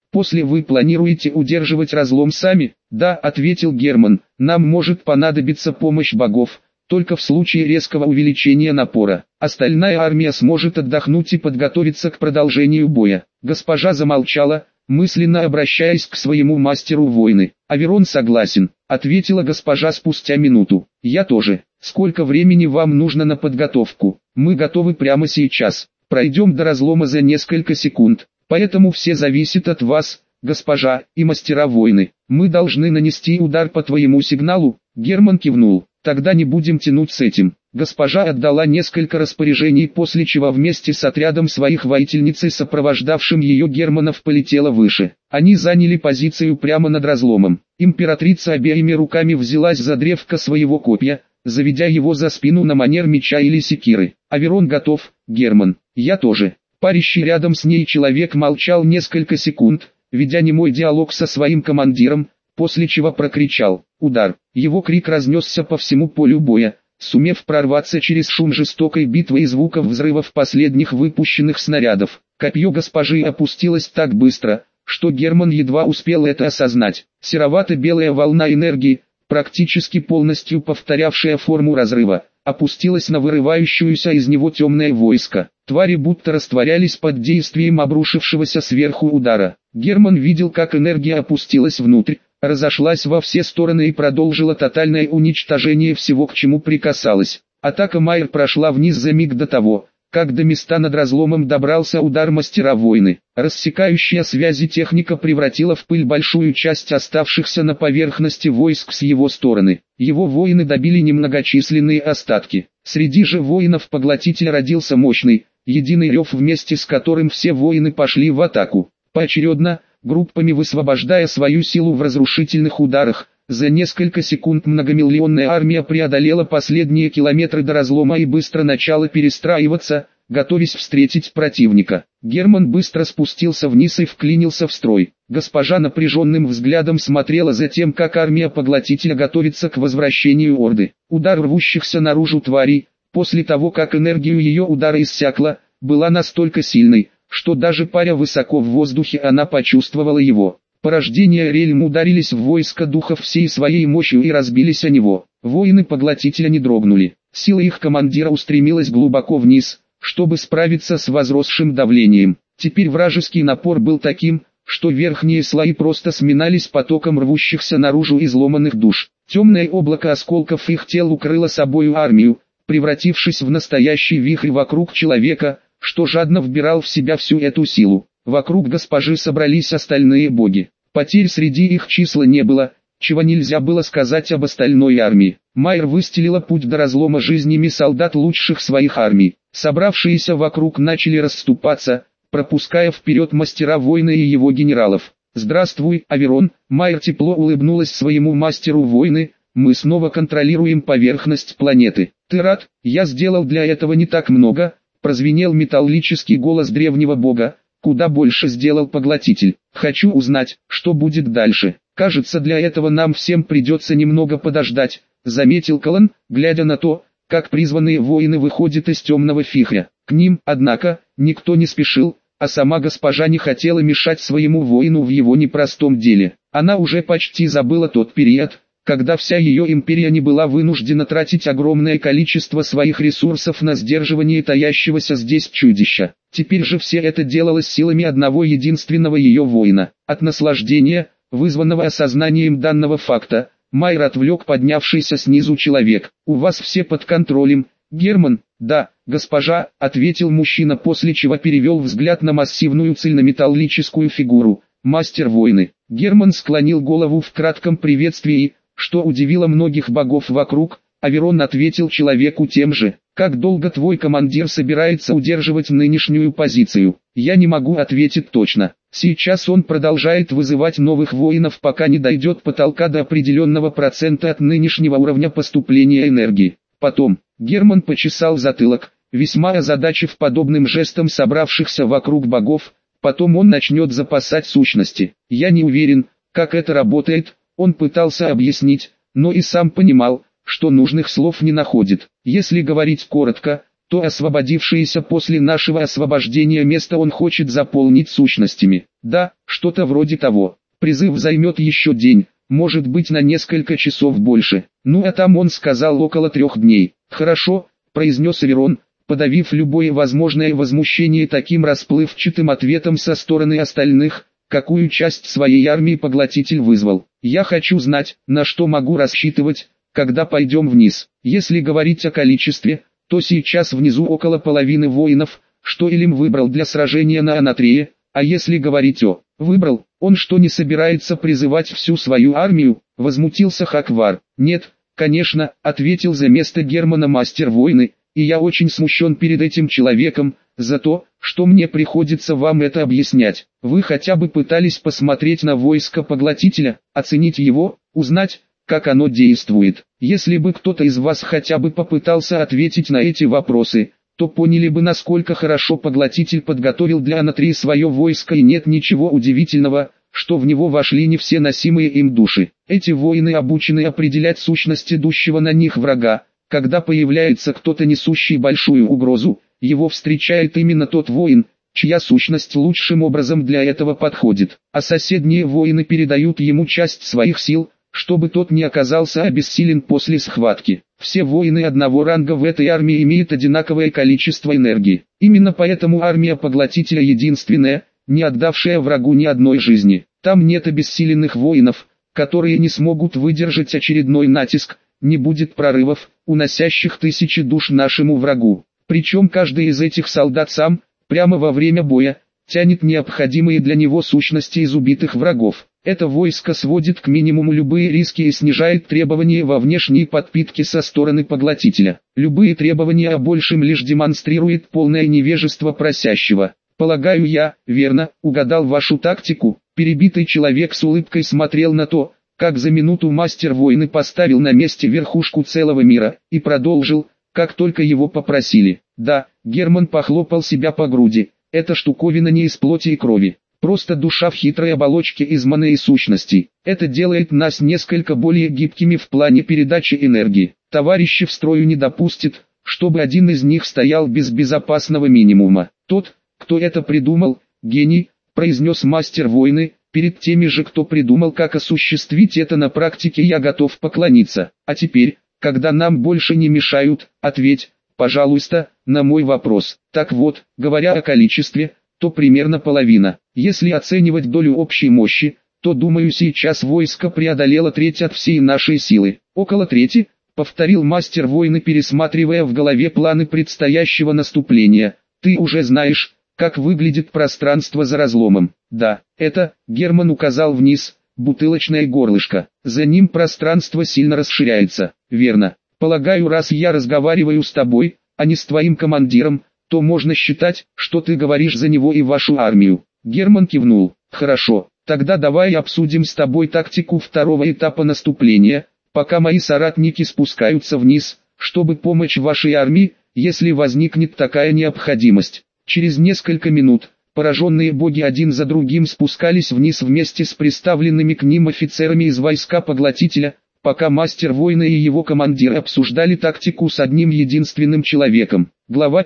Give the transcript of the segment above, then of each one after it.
После вы планируете удерживать разлом сами? Да, ответил Герман, нам может понадобиться помощь богов, только в случае резкого увеличения напора. Остальная армия сможет отдохнуть и подготовиться к продолжению боя. Госпожа замолчала, мысленно обращаясь к своему мастеру войны. Аверон согласен, ответила госпожа спустя минуту. Я тоже. Сколько времени вам нужно на подготовку? Мы готовы прямо сейчас. Пройдем до разлома за несколько секунд. Поэтому все зависит от вас, госпожа, и мастера войны. Мы должны нанести удар по твоему сигналу. Герман кивнул. Тогда не будем тянуть с этим. Госпожа отдала несколько распоряжений, после чего вместе с отрядом своих воительниц и сопровождавшим ее Германов полетела выше. Они заняли позицию прямо над разломом. Императрица обеими руками взялась за древко своего копья, заведя его за спину на манер меча или секиры. Аверон готов, Герман. Я тоже. Парящий рядом с ней человек молчал несколько секунд, ведя немой диалог со своим командиром, после чего прокричал «Удар!». Его крик разнесся по всему полю боя, сумев прорваться через шум жестокой битвы и звуков взрывов последних выпущенных снарядов. Копье госпожи опустилось так быстро, что Герман едва успел это осознать. Серовато-белая волна энергии, практически полностью повторявшая форму разрыва, опустилась на вырывающуюся из него темное войско. Твари будто растворялись под действием обрушившегося сверху удара. Герман видел, как энергия опустилась внутрь, разошлась во все стороны и продолжила тотальное уничтожение всего, к чему прикасалась. Атака Майер прошла вниз за миг до того, как до места над разломом добрался удар мастера войны. Рассекающая связи техника превратила в пыль большую часть оставшихся на поверхности войск с его стороны. Его воины добили немногочисленные остатки. Среди же воинов-поглотителя родился мощный, единый рев, вместе с которым все воины пошли в атаку. Поочередно, группами высвобождая свою силу в разрушительных ударах, за несколько секунд многомиллионная армия преодолела последние километры до разлома и быстро начала перестраиваться, готовясь встретить противника. Герман быстро спустился вниз и вклинился в строй. Госпожа напряженным взглядом смотрела за тем, как армия поглотителя готовится к возвращению Орды. Удар рвущихся наружу тварей, после того как энергию ее удара иссякла, была настолько сильной, что даже паря высоко в воздухе она почувствовала его. Порождения Рельм ударились в войско духов всей своей мощью и разбились о него. Воины поглотителя не дрогнули. Сила их командира устремилась глубоко вниз, чтобы справиться с возросшим давлением. Теперь вражеский напор был таким, что верхние слои просто сминались потоком рвущихся наружу изломанных душ. Темное облако осколков их тел укрыло собою армию, превратившись в настоящий вихрь вокруг человека, что жадно вбирал в себя всю эту силу. Вокруг госпожи собрались остальные боги. Потерь среди их числа не было, чего нельзя было сказать об остальной армии. Майер выстелила путь до разлома жизнями солдат лучших своих армий. Собравшиеся вокруг начали расступаться, пропуская вперед мастера войны и его генералов. «Здравствуй, Аверон», Майер тепло улыбнулась своему мастеру войны, «мы снова контролируем поверхность планеты. Ты рад? Я сделал для этого не так много», прозвенел металлический голос древнего бога. «Куда больше сделал поглотитель. Хочу узнать, что будет дальше. Кажется, для этого нам всем придется немного подождать», заметил Колан, глядя на то, как призванные воины выходят из темного вихря. К ним, однако, никто не спешил, а сама госпожа не хотела мешать своему воину в его непростом деле. Она уже почти забыла тот период, когда вся ее империя не была вынуждена тратить огромное количество своих ресурсов на сдерживание таящегося здесь чудища. Теперь же все это делалось силами одного единственного ее воина. От наслаждения, вызванного осознанием данного факта, Майер отвлек поднявшийся снизу человек. «У вас все под контролем, Герман?» «Да, госпожа», — ответил мужчина, после чего перевел взгляд на массивную цельнометаллическую фигуру. «Мастер войны». Герман склонил голову в кратком приветствии, что удивило многих богов вокруг. Аверон ответил человеку тем же. «Как долго твой командир собирается удерживать нынешнюю позицию?» «Я не могу ответить точно. Сейчас он продолжает вызывать новых воинов, пока не дойдет потолка до определенного процента от нынешнего уровня поступления энергии. Потом...» Герман почесал затылок, весьма озадачив подобным жестом собравшихся вокруг богов. «Потом он начнет запасать сущности. Я не уверен, как это работает». Он пытался объяснить, но и сам понимал, что нужных слов не находит. Если говорить коротко, то освободившееся после нашего освобождения место он хочет заполнить сущностями. Да, что-то вроде того. Призыв займет еще день, может быть на несколько часов больше. Ну а там он сказал около 3 дней. Хорошо, произнес Аверон, подавив любое возможное возмущение таким расплывчатым ответом со стороны остальных, какую часть своей армии поглотитель вызвал. Я хочу знать, на что могу рассчитывать, когда пойдем вниз. Если говорить о количестве, то сейчас внизу около половины воинов, что Илим выбрал для сражения на Анатрее, а если говорить о «выбрал», он что не собирается призывать всю свою армию, возмутился Хаквар. Нет, конечно, ответил за место Германа мастер войны, и я очень смущен перед этим человеком, за то, что мне приходится вам это объяснять. Вы хотя бы пытались посмотреть на войско поглотителя, оценить его, узнать, как оно действует. Если бы кто-то из вас хотя бы попытался ответить на эти вопросы, то поняли бы, насколько хорошо поглотитель подготовил для Анатрии свое войско, и нет ничего удивительного, что в него вошли не все носимые им души. Эти воины обучены определять сущность идущего на них врага. Когда появляется кто-то несущий большую угрозу, его встречает именно тот воин, чья сущность лучшим образом для этого подходит, а соседние воины передают ему часть своих сил, чтобы тот не оказался обессилен после схватки. Все воины одного ранга в этой армии имеют одинаковое количество энергии. Именно поэтому армия поглотителя единственная, не отдавшая врагу ни одной жизни. Там нет обессиленных воинов, которые не смогут выдержать очередной натиск, не будет прорывов, уносящих тысячи душ нашему врагу. Причем каждый из этих солдат сам, прямо во время боя, тянет необходимые для него сущности из убитых врагов. Это войско сводит к минимуму любые риски и снижает требования во внешней подпитке со стороны поглотителя. Любые требования о большем лишь демонстрирует полное невежество просящего. Полагаю, я, верно, угадал вашу тактику. Перебитый человек с улыбкой смотрел на то, как за минуту мастер войны поставил на месте верхушку целого мира, и продолжил, как только его попросили. Да, Герман похлопал себя по груди, эта штуковина не из плоти и крови. Просто душа в хитрой оболочке из маны и сущностей. Это делает нас несколько более гибкими в плане передачи энергии. Товарищи в строю не допустят, чтобы один из них стоял без безопасного минимума. Тот, кто это придумал, гений, произнес мастер войны. Перед теми же, кто придумал, как осуществить это на практике, я готов поклониться. А теперь, когда нам больше не мешают, ответь, пожалуйста, на мой вопрос. Так вот, говоря о количестве, то примерно половина. Если оценивать долю общей мощи, то думаю, сейчас войско преодолело треть от всей нашей силы. Около трети, повторил мастер войны, пересматривая в голове планы предстоящего наступления. Ты уже знаешь, как выглядит пространство за разломом. Да, это, Герман указал вниз, бутылочное горлышко. За ним пространство сильно расширяется. Верно. Полагаю, раз я разговариваю с тобой, а не с твоим командиром, то можно считать, что ты говоришь за него и вашу армию. Герман кивнул. Хорошо, тогда давай обсудим с тобой тактику второго этапа наступления, пока мои соратники спускаются вниз, чтобы помочь вашей армии, если возникнет такая необходимость. Через несколько минут, пораженные боги один за другим спускались вниз вместе с представленными к ним офицерами из войска поглотителя, пока мастер войны и его командир обсуждали тактику с одним единственным человеком. Глава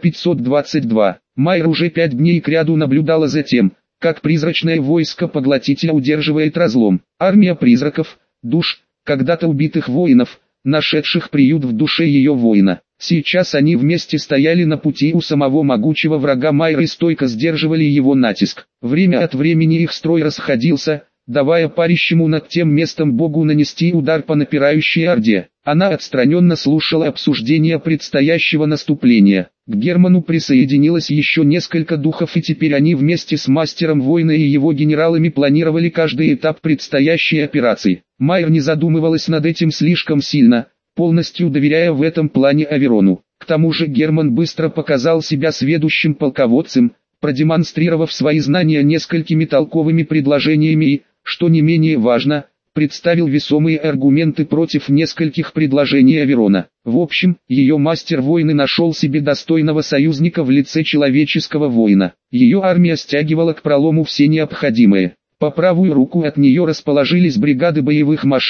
522. Майр уже 5 дней кряду наблюдала за тем, как призрачное войско поглотителя удерживает разлом. Армия призраков, душ, когда-то убитых воинов, нашедших приют в душе ее воина. Сейчас они вместе стояли на пути у самого могучего врага Майра и стойко сдерживали его натиск. Время от времени их строй расходился, давая парящему над тем местом богу нанести удар по напирающей орде. Она отстраненно слушала обсуждение предстоящего наступления. К Герману присоединилось еще несколько духов, и теперь они вместе с мастером войны и его генералами планировали каждый этап предстоящей операции. Майр не задумывалась над этим слишком сильно, полностью доверяя в этом плане Аверону. К тому же Герман быстро показал себя сведущим полководцем, продемонстрировав свои знания несколькими толковыми предложениями и, что не менее важно, представил весомые аргументы против нескольких предложений Аверона. В общем, ее мастер войны нашел себе достойного союзника в лице человеческого воина. Ее армия стягивала к пролому все необходимое. По правую руку от нее расположились бригады боевых машин,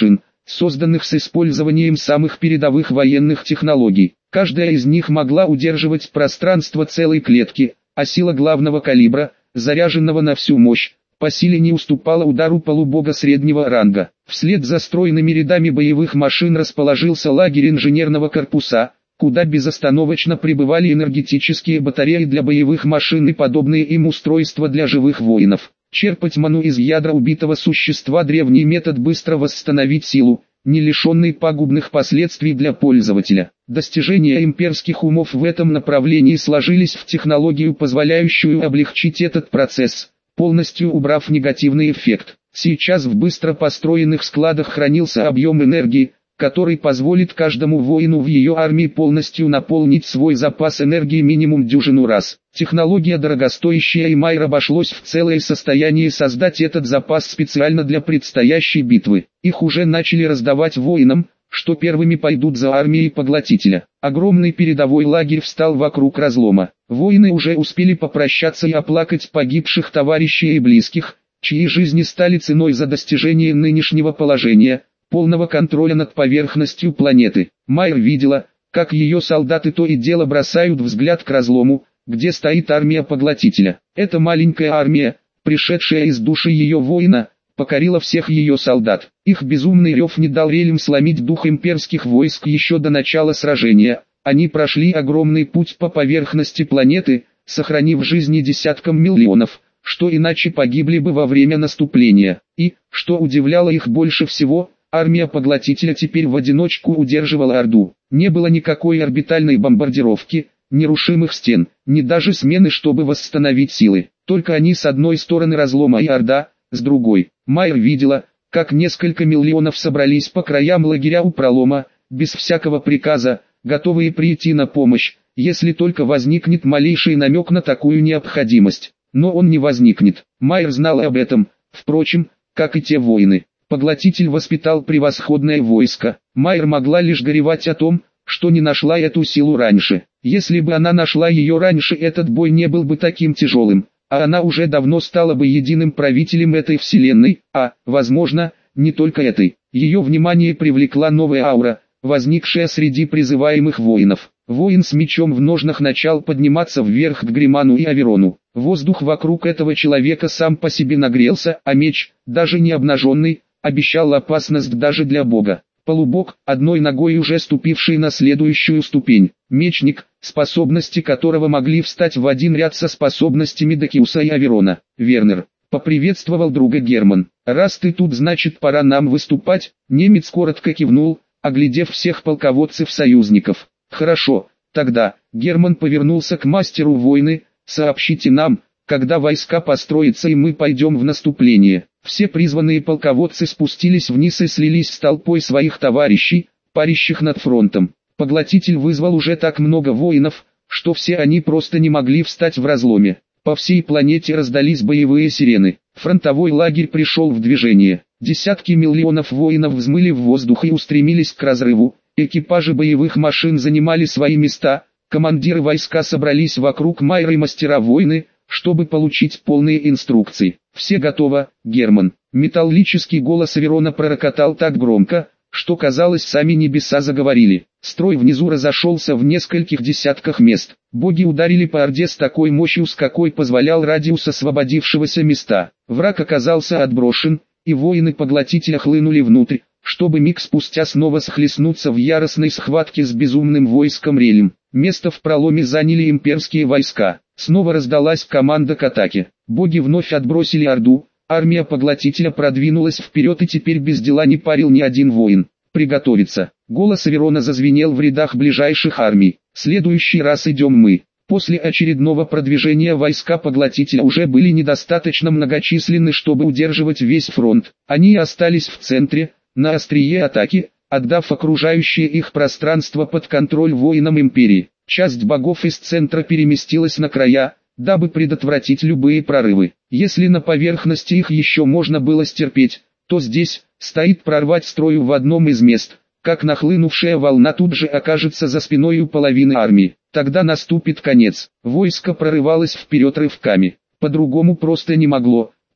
созданных с использованием самых передовых военных технологий. Каждая из них могла удерживать пространство целой клетки, а сила главного калибра, заряженного на всю мощь, по силе не уступала удару полубога среднего ранга. Вслед за стройными рядами боевых машин расположился лагерь инженерного корпуса, куда безостановочно прибывали энергетические батареи для боевых машин и подобные им устройства для живых воинов. Черпать ману из ядра убитого существа — древний метод быстро восстановить силу, не лишенный пагубных последствий для пользователя. Достижения имперских умов в этом направлении сложились в технологию, позволяющую облегчить этот процесс, полностью убрав негативный эффект. Сейчас в быстро построенных складах хранился объем энергии, который позволит каждому воину в ее армии полностью наполнить свой запас энергии минимум дюжину раз. Технология дорогостоящая, и Майер обошлось в целое состояние создать этот запас специально для предстоящей битвы. Их уже начали раздавать воинам, что первыми пойдут за армией поглотителя. Огромный передовой лагерь встал вокруг разлома. Воины уже успели попрощаться и оплакать погибших товарищей и близких, чьи жизни стали ценой за достижение нынешнего положения, полного контроля над поверхностью планеты. Майер видела, как ее солдаты то и дело бросают взгляд к разлому, где стоит армия поглотителя. Эта маленькая армия, пришедшая из души ее воина, покорила всех ее солдат. Их безумный рев не дал релям сломить дух имперских войск еще до начала сражения. Они прошли огромный путь по поверхности планеты, сохранив жизни десяткам миллионов, что иначе погибли бы во время наступления. И, что удивляло их больше всего, армия поглотителя теперь в одиночку удерживала Орду. Не было никакой орбитальной бомбардировки, нерушимых стен, ни даже смены, чтобы восстановить силы. Только они с одной стороны разлома и Орда, с другой. Майер видела, как несколько миллионов собрались по краям лагеря у пролома, без всякого приказа, готовые прийти на помощь, если только возникнет малейший намек на такую необходимость. Но он не возникнет. Майер знала об этом, впрочем, как и те воины. Поглотитель воспитал превосходное войско. Майер могла лишь горевать о том, что не нашла эту силу раньше. Если бы она нашла ее раньше, этот бой не был бы таким тяжелым, а она уже давно стала бы единым правителем этой вселенной, а, возможно, не только этой. Ее внимание привлекла новая аура, возникшая среди призываемых воинов. Воин с мечом в ножнах начал подниматься вверх к Гриману и Аверону. Воздух вокруг этого человека сам по себе нагрелся, а меч, даже не обнаженный, обещал опасность даже для бога. Полубог, одной ногой уже ступивший на следующую ступень. Мечник, способности которого могли встать в один ряд со способностями Дакиуса и Аверона. Вернер, поприветствовал друга Герман. «Раз ты тут, значит, пора нам выступать». Немец коротко кивнул, оглядев всех полководцев-союзников. «Хорошо, тогда». Герман повернулся к мастеру войны. «Сообщите нам, когда войска построятся и мы пойдем в наступление». Все призванные полководцы спустились вниз и слились с толпой своих товарищей, парящих над фронтом. Поглотитель вызвал уже так много воинов, что все они просто не могли встать в разломе. По всей планете раздались боевые сирены. Фронтовой лагерь пришел в движение. Десятки миллионов воинов взмыли в воздух и устремились к разрыву. Экипажи боевых машин занимали свои места. Командиры войска собрались вокруг Майера и мастера войны, чтобы получить полные инструкции. «Все готово, Герман». Металлический голос Аверона пророкотал так громко, что казалось, сами небеса заговорили. Строй внизу разошелся в нескольких десятках мест. Боги ударили по Орде с такой мощью, с какой позволял радиус освободившегося места. Враг оказался отброшен, и воины поглотителя хлынули внутрь, чтобы миг спустя снова схлестнуться в яростной схватке с безумным войском Релем. Место в проломе заняли имперские войска. Снова раздалась команда к атаке. Боги вновь отбросили Орду, армия поглотителя продвинулась вперед, и теперь без дела не парил ни один воин. «Приготовиться!» Голос Аверона зазвенел в рядах ближайших армий. «Следующий раз идем мы». После очередного продвижения войска поглотителя уже были недостаточно многочисленны, чтобы удерживать весь фронт. Они остались в центре, на острие атаки, отдав окружающее их пространство под контроль воинам империи. Часть богов из центра переместилась на края, дабы предотвратить любые прорывы. Если на поверхности их еще можно было стерпеть, то здесь, стоит прорвать строю в одном из мест, как нахлынувшая волна тут же окажется за спиной у половины армии. Тогда наступит конец. Войско прорывалось вперед рывками. По-другому просто не могло,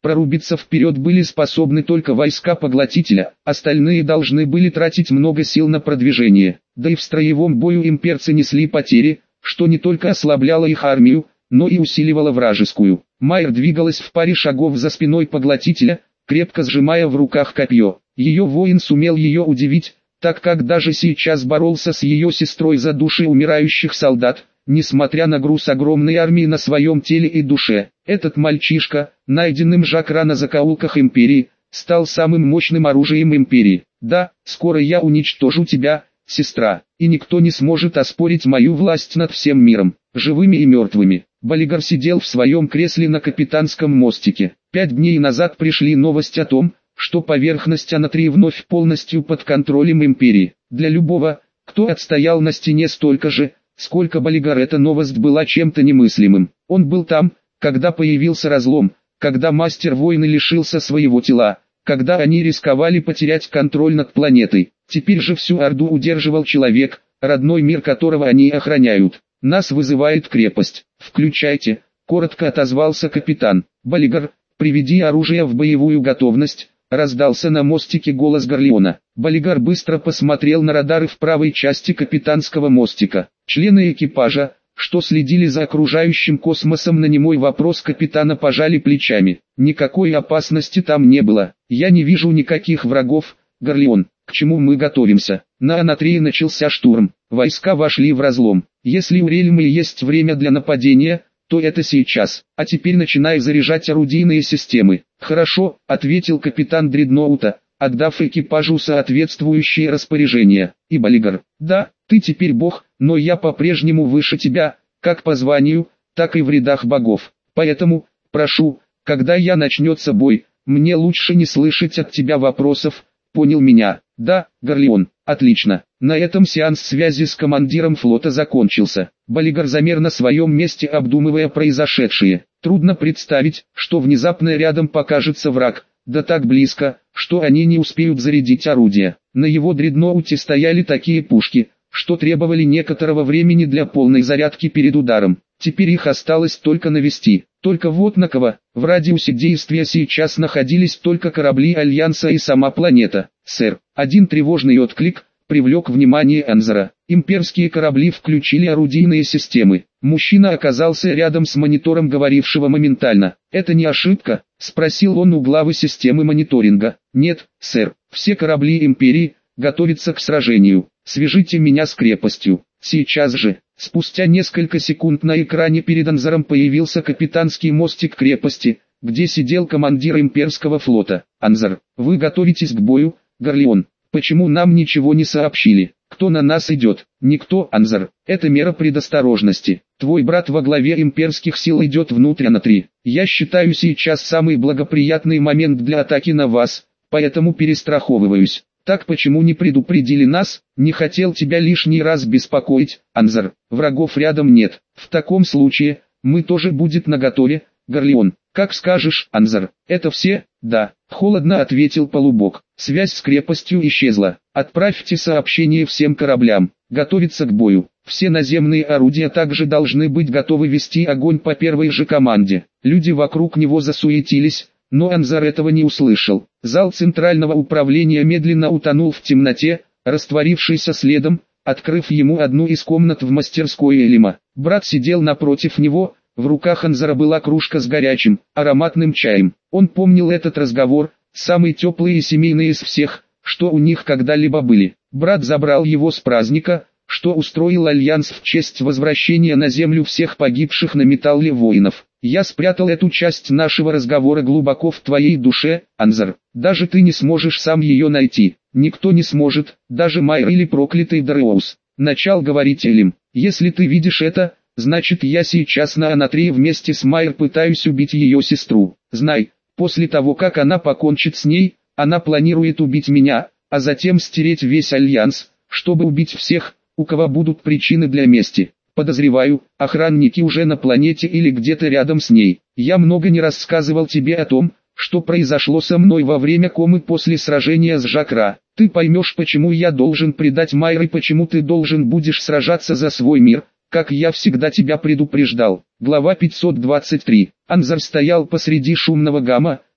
Прорубиться вперед были способны только войска Поглотителя, остальные должны были тратить много сил на продвижение. Да и в строевом бою имперцы несли потери, что не только ослабляло их армию, но и усиливало вражескую. Майер двигалась в паре шагов за спиной Поглотителя, крепко сжимая в руках копье. Ее воин сумел ее удивить, так как даже сейчас боролся с ее сестрой за души умирающих солдат, несмотря на груз огромной армии на своем теле и душе. Этот мальчишка, найденным Жакра на закоулках Империи, стал самым мощным оружием Империи. Да, скоро я уничтожу тебя, сестра, и никто не сможет оспорить мою власть над всем миром, живыми и мертвыми. Балигар сидел в своем кресле на капитанском мостике. 5 дней назад пришли новости о том, что поверхность Анатрии вновь полностью под контролем Империи. Для любого, кто отстоял на стене столько же, сколько Балигар, эта новость была чем-то немыслимым. Он был там, когда появился разлом, когда мастер войны лишился своего тела, когда они рисковали потерять контроль над планетой. Теперь же всю Орду удерживал человек, родной мир которого они охраняют. «Нас вызывает крепость. Включайте», — коротко отозвался капитан. «Балигар, приведи оружие в боевую готовность», — раздался на мостике голос Горлеона. Балигар быстро посмотрел на радары в правой части капитанского мостика. Члены экипажа, что следили за окружающим космосом, на немой вопрос капитана пожали плечами. Никакой опасности там не было. «Я не вижу никаких врагов, Горлеон. К чему мы готовимся?» На Анатрии начался штурм. Войска вошли в разлом. Если у Рельмы есть время для нападения, то это сейчас. А теперь начинай заряжать орудийные системы. «Хорошо», — ответил капитан дредноута, отдав экипажу соответствующие распоряжения. И Балигар: «Да, ты теперь бог, но я по-прежнему выше тебя, как по званию, так и в рядах богов. Поэтому, прошу, когда начнется бой, мне лучше не слышать от тебя вопросов, понял меня?» «Да, Горлеон». «Отлично». На этом сеанс связи с командиром флота закончился. Балигар замер на своем месте, обдумывая произошедшее. Трудно представить, что внезапно рядом покажется враг, да так близко, что они не успеют зарядить орудия. На его дредноуте стояли такие пушки, что требовали некоторого времени для полной зарядки перед ударом. Теперь их осталось только навести. Только вот на кого? В радиусе действия сейчас находились только корабли Альянса и сама планета. «Сэр». Один тревожный отклик привлек внимание Анзора. Имперские корабли включили орудийные системы. Мужчина оказался рядом с монитором, говорившего моментально. «Это не ошибка?» — спросил он у главы системы мониторинга. «Нет, сэр. Все корабли Империи готовятся к сражению. Свяжите меня с крепостью. Сейчас же». Спустя несколько секунд на экране перед Анзором появился капитанский мостик крепости, где сидел командир имперского флота. «Анзор, вы готовитесь к бою, Горлеон? Почему нам ничего не сообщили? Кто на нас идет?» «Никто, Анзор. Это мера предосторожности. Твой брат во главе имперских сил идет внутрь Анатрии. Я считаю сейчас самый благоприятный момент для атаки на вас, поэтому перестраховываюсь. Так почему не предупредили нас? Не хотел тебя лишний раз беспокоить, Анзор. Врагов рядом нет. В таком случае, мы тоже будет наготове, Горлеон». «Как скажешь, Анзор». «Это все?» «Да», — холодно ответил полубог. Связь с крепостью исчезла. «Отправьте сообщение всем кораблям. Готовиться к бою. Все наземные орудия также должны быть готовы вести огонь по первой же команде». Люди вокруг него засуетились, но Анзор этого не услышал. Зал центрального управления медленно утонул в темноте, растворившийся следом, открыв ему одну из комнат в мастерской Элима. Брат сидел напротив него. В руках Анзора была кружка с горячим, ароматным чаем. Он помнил этот разговор, самый теплый и семейный из всех, что у них когда-либо были. Брат забрал его с праздника, что устроил Альянс в честь возвращения на Землю всех погибших на Металле воинов. Я спрятал эту часть нашего разговора глубоко в твоей душе, Анзор. Даже ты не сможешь сам ее найти. Никто не сможет, даже Майер или проклятый Дареус. Начал говорить Элим. Если ты видишь это, значит я сейчас на Анатрии вместе с Майер пытаюсь убить ее сестру. Знай, после того как она покончит с ней, она планирует убить меня, а затем стереть весь Альянс, чтобы убить всех, у кого будут причины для мести. Подозреваю, охранники уже на планете или где-то рядом с ней. Я много не рассказывал тебе о том, что произошло со мной во время комы после сражения с Жакра. Ты поймешь, почему я должен предать Майер и почему ты должен будешь сражаться за свой мир, как я всегда тебя предупреждал. Глава 523. Анзор стоял посреди шумного гамма,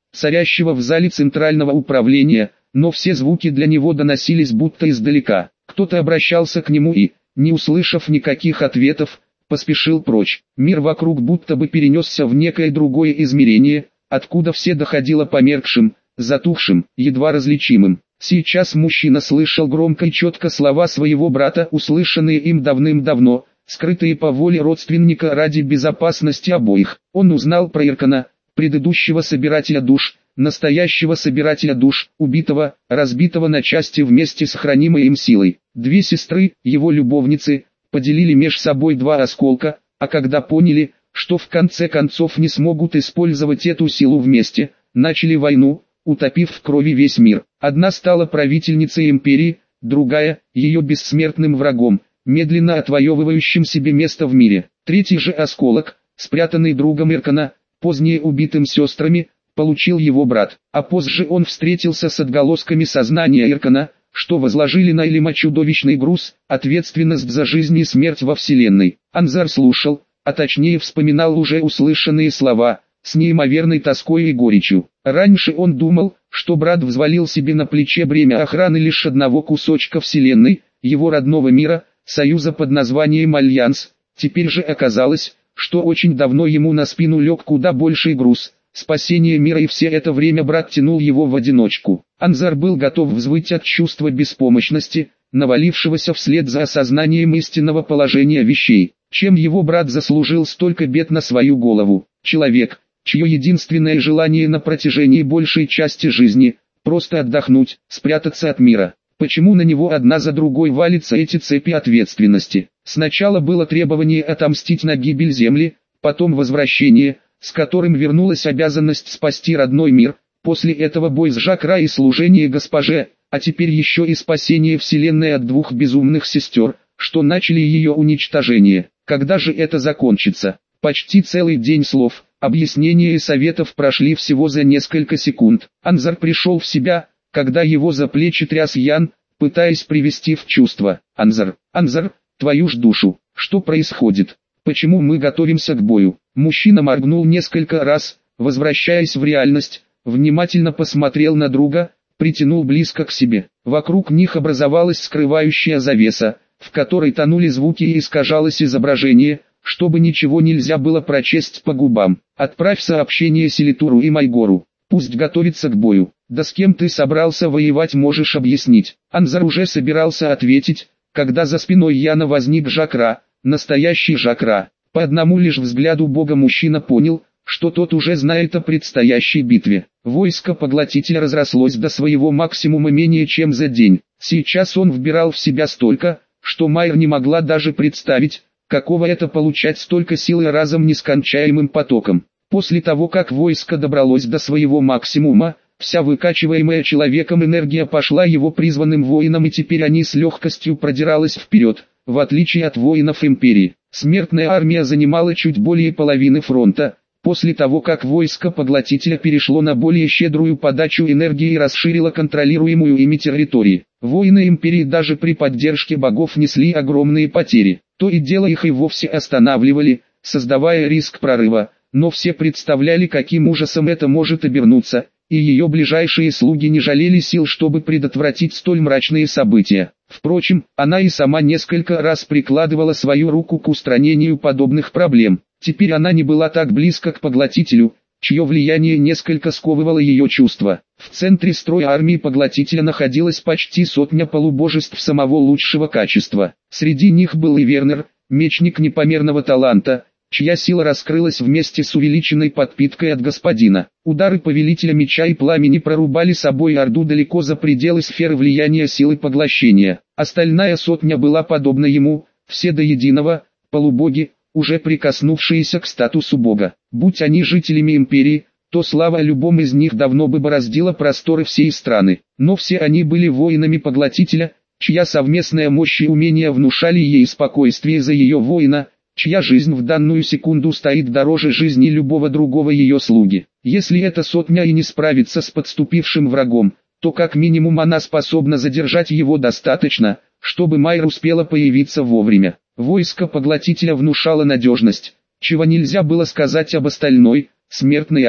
царящего в зале центрального управления, но все звуки для него доносились будто издалека. Кто-то обращался к нему и, не услышав никаких ответов, поспешил прочь. Мир вокруг будто бы перенесся в некое другое измерение, откуда все доходило померкшим, затухшим, едва различимым. Сейчас мужчина слышал громко и четко слова своего брата, услышанные им давным-давно, скрытые по воле родственника ради безопасности обоих. Он узнал про Иркана, предыдущего собирателя душ, настоящего собирателя душ, убитого, разбитого на части вместе с хранимой им силой. Две сестры, его любовницы, поделили меж собой два осколка, а когда поняли, что в конце концов не смогут использовать эту силу вместе, начали войну, утопив в крови весь мир. Одна стала правительницей империи, другая – ее бессмертным врагом, медленно отвоевывающим себе место в мире. Третий же осколок, спрятанный другом Иркана, позднее убитым сестрами, получил его брат. А позже он встретился с отголосками сознания Иркана, что возложили на Элима чудовищный груз, ответственность за жизнь и смерть во Вселенной. Анзар слушал, а точнее вспоминал уже услышанные слова, с неимоверной тоской и горечью. Раньше он думал, что брат взвалил себе на плече бремя охраны лишь одного кусочка Вселенной, его родного мира, союза под названием Альянс. Теперь же оказалось, что очень давно ему на спину лег куда больший груз, спасение мира, и все это время брат тянул его в одиночку. Анзар был готов взвыть от чувства беспомощности, навалившегося вслед за осознанием истинного положения вещей. Чем его брат заслужил столько бед на свою голову? Человек, чье единственное желание на протяжении большей части жизни – просто отдохнуть, спрятаться от мира. Почему на него одна за другой валятся эти цепи ответственности? Сначала было требование отомстить на гибель Земли, потом возвращение, с которым вернулась обязанность спасти родной мир, после этого бой с Жакра и служение госпоже, а теперь еще и спасение Вселенной от двух безумных сестер, что начали ее уничтожение. Когда же это закончится? Почти целый день слов, объяснений и советов прошли всего за несколько секунд. Анзар пришел в себя, когда его за плечи тряс Ян, пытаясь привести в чувство. Анзар, твою ж душу, что происходит? Почему мы готовимся к бою? Мужчина моргнул несколько раз, возвращаясь в реальность, внимательно посмотрел на друга, притянул близко к себе. Вокруг них образовалась скрывающая завеса, в которой тонули звуки и искажалось изображение, чтобы ничего нельзя было прочесть по губам. Отправь сообщение Селитуру и Майгору, пусть готовится к бою. Да с кем ты собрался воевать, можешь объяснить? Анзар уже собирался ответить, когда за спиной Яна возник Жакра, настоящий Жакра. По одному лишь взгляду бога мужчина понял, что тот уже знает о предстоящей битве. Войско поглотителя разрослось до своего максимума менее чем за день. Сейчас он вбирал в себя столько, что Майер не могла даже представить, каково это получать столько силы разом нескончаемым потоком. После того, как войско добралось до своего максимума, вся выкачиваемая человеком энергия пошла его призванным воинам, и теперь они с легкостью продиралась вперед, в отличие от воинов Империи. Смертная армия занимала чуть более половины фронта. После того, как войско поглотителя перешло на более щедрую подачу энергии и расширило контролируемую ими территорию, воины Империи даже при поддержке богов несли огромные потери. То и дело их и вовсе останавливали, создавая риск прорыва, но все представляли, каким ужасом это может обернуться, и ее ближайшие слуги не жалели сил, чтобы предотвратить столь мрачные события. Впрочем, она и сама несколько раз прикладывала свою руку к устранению подобных проблем. Теперь она не была так близко к поглотителю, чье влияние несколько сковывало ее чувства. В центре строя армии поглотителя находилась почти сотня полубожеств самого лучшего качества. Среди них был и Вернер, мечник непомерного таланта, чья сила раскрылась вместе с увеличенной подпиткой от господина. Удары повелителя меча и пламени прорубали собой орду далеко за пределы сферы влияния силы поглощения. Остальная сотня была подобна ему, все до единого, полубоги, уже прикоснувшиеся к статусу бога. Будь они жителями империи, то слава о любом из них давно бы бороздила просторы всей страны. Но все они были воинами поглотителя, чья совместная мощь и умения внушали ей спокойствие за ее воина, чья жизнь в данную секунду стоит дороже жизни любого другого ее слуги. Если эта сотня и не справится с подступившим врагом, то как минимум она способна задержать его достаточно, чтобы Майер успела появиться вовремя. Войско поглотителя внушало надежность, чего нельзя было сказать об остальной, смертной армии.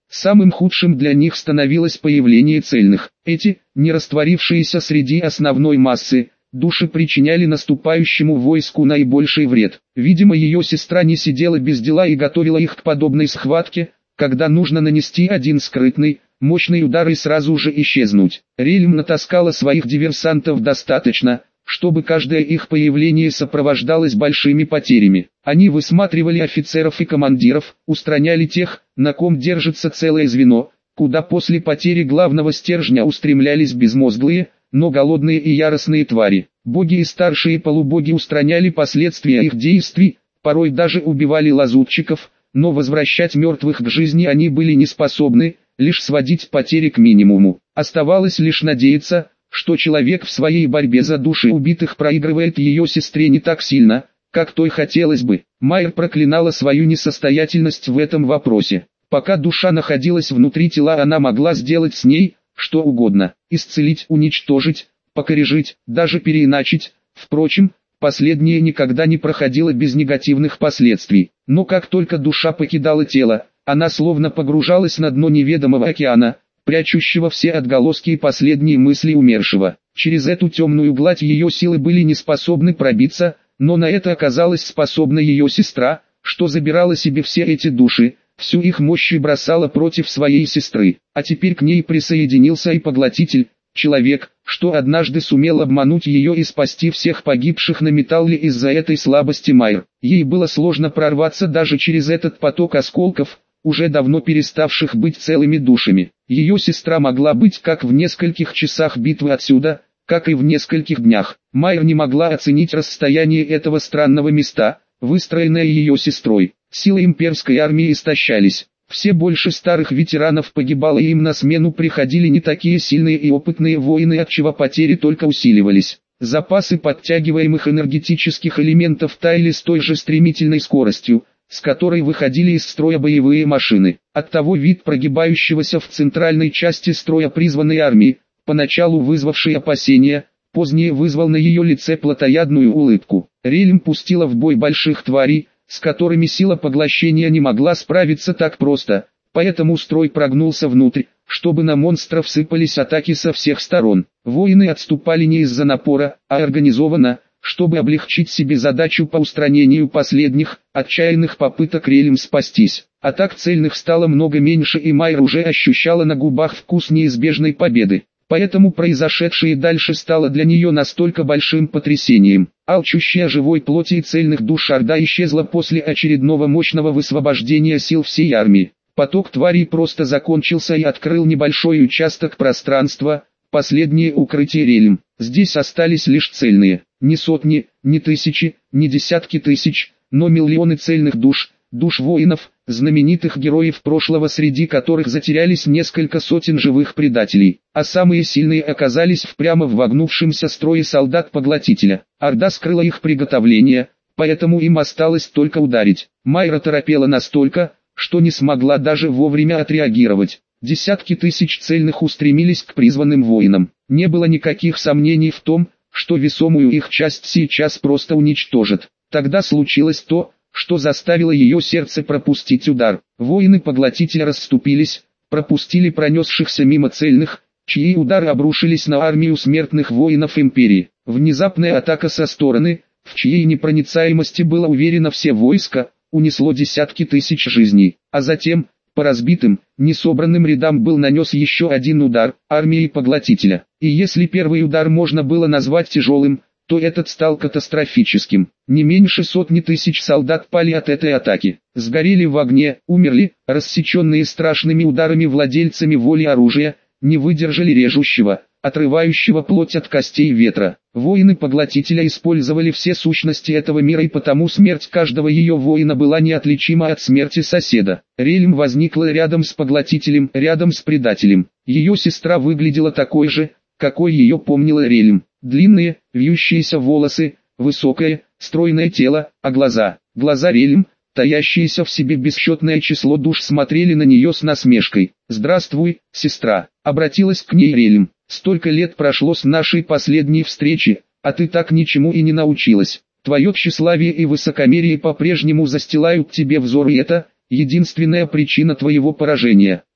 Самым худшим для них становилось появление цельных. Эти, не растворившиеся среди основной массы, души причиняли наступающему войску наибольший вред. Видимо, ее сестра не сидела без дела и готовила их к подобной схватке, когда нужно нанести один скрытный, мощный удар и сразу же исчезнуть. Рельм натаскала своих диверсантов достаточно, чтобы каждое их появление сопровождалось большими потерями. Они высматривали офицеров и командиров, устраняли тех, на ком держится целое звено, куда после потери главного стержня устремлялись безмозглые, но голодные и яростные твари. Боги и старшие полубоги устраняли последствия их действий, порой даже убивали лазутчиков, но возвращать мертвых к жизни они были не способны, лишь сводить потери к минимуму. Оставалось лишь надеяться, что человек в своей борьбе за души убитых проигрывает ее сестре не так сильно, как той хотелось бы. Майер проклинала свою несостоятельность в этом вопросе. Пока душа находилась внутри тела, она могла сделать с ней что угодно: исцелить, уничтожить, покорежить, даже переиначить. Впрочем, последнее никогда не проходило без негативных последствий. Но как только душа покидала тело, она словно погружалась на дно неведомого океана, прячущего все отголоски и последние мысли умершего. Через эту темную гладь ее силы были не способны пробиться, но на это оказалась способна ее сестра, что забирала себе все эти души, всю их мощь и бросала против своей сестры. А теперь к ней присоединился и поглотитель, человек, что однажды сумел обмануть ее и спасти всех погибших на Металле из-за этой слабости Майер. Ей было сложно прорваться даже через этот поток осколков, уже давно переставших быть целыми душами. Ее сестра могла быть как в нескольких часах битвы отсюда, как и в нескольких днях. Майер не могла оценить расстояние этого странного места, выстроенное ее сестрой. Силы имперской армии истощались. Все больше старых ветеранов погибало, и им на смену приходили не такие сильные и опытные воины, отчего потери только усиливались. Запасы подтягиваемых энергетических элементов таяли с той же стремительной скоростью, с которой выходили из строя боевые машины. Оттого вид прогибающегося в центральной части строя призванной армии, поначалу вызвавший опасения, позднее вызвал на ее лице плотоядную улыбку. Рельм пустила в бой больших тварей, с которыми сила поглощения не могла справиться так просто, поэтому строй прогнулся внутрь, чтобы на монстров сыпались атаки со всех сторон. Воины отступали не из-за напора, а организованно, чтобы облегчить себе задачу по устранению последних, отчаянных попыток Рельм спастись. Атак цельных стало много меньше, и Майер уже ощущала на губах вкус неизбежной победы. Поэтому произошедшее дальше стало для нее настолько большим потрясением. Алчущая живой плоти и цельных душ орда исчезла после очередного мощного высвобождения сил всей армии. Поток тварей просто закончился и открыл небольшой участок пространства, последнее укрытие Рельм. Здесь остались лишь цельные, не сотни, не тысячи, не десятки тысяч, но миллионы цельных душ, душ воинов, знаменитых героев прошлого, среди которых затерялись несколько сотен живых предателей, а самые сильные оказались прямо в вогнувшемся строе солдат-поглотителя. Орда скрыла их приготовление, поэтому им осталось только ударить. Майра торопела настолько, что не смогла даже вовремя отреагировать. Десятки тысяч цельных устремились к призванным воинам. Не было никаких сомнений в том, что весомую их часть сейчас просто уничтожат. Тогда случилось то, что заставило ее сердце пропустить удар. Воины-поглотителя расступились, пропустили пронесшихся мимо цельных, чьи удары обрушились на армию смертных воинов Империи. Внезапная атака со стороны, в чьей непроницаемости было уверено все войско, унесло десятки тысяч жизней. А затем, по разбитым, несобранным рядам был нанес еще один удар армии поглотителя. И если первый удар можно было назвать тяжелым, то этот стал катастрофическим. Не меньше сотни тысяч солдат пали от этой атаки, сгорели в огне, умерли, рассеченные страшными ударами владельцами воли оружия, не выдержали режущего, отрывающего плоть от костей ветра. Воины-поглотителя использовали все сущности этого мира, и потому смерть каждого ее воина была неотличима от смерти соседа. Рельм возникла рядом с поглотителем, рядом с предателем. Ее сестра выглядела такой же, какой ее помнила Рельм. Длинные, вьющиеся волосы, высокое, стройное тело, а глаза Рельм, таящиеся в себе бесчетное число душ, смотрели на нее с насмешкой. «Здравствуй, сестра», — обратилась к ней Рельм. «Столько лет прошло с нашей последней встречи, а ты так ничему и не научилась. Твое тщеславие и высокомерие по-прежнему застилают тебе взор, и это единственная причина твоего поражения.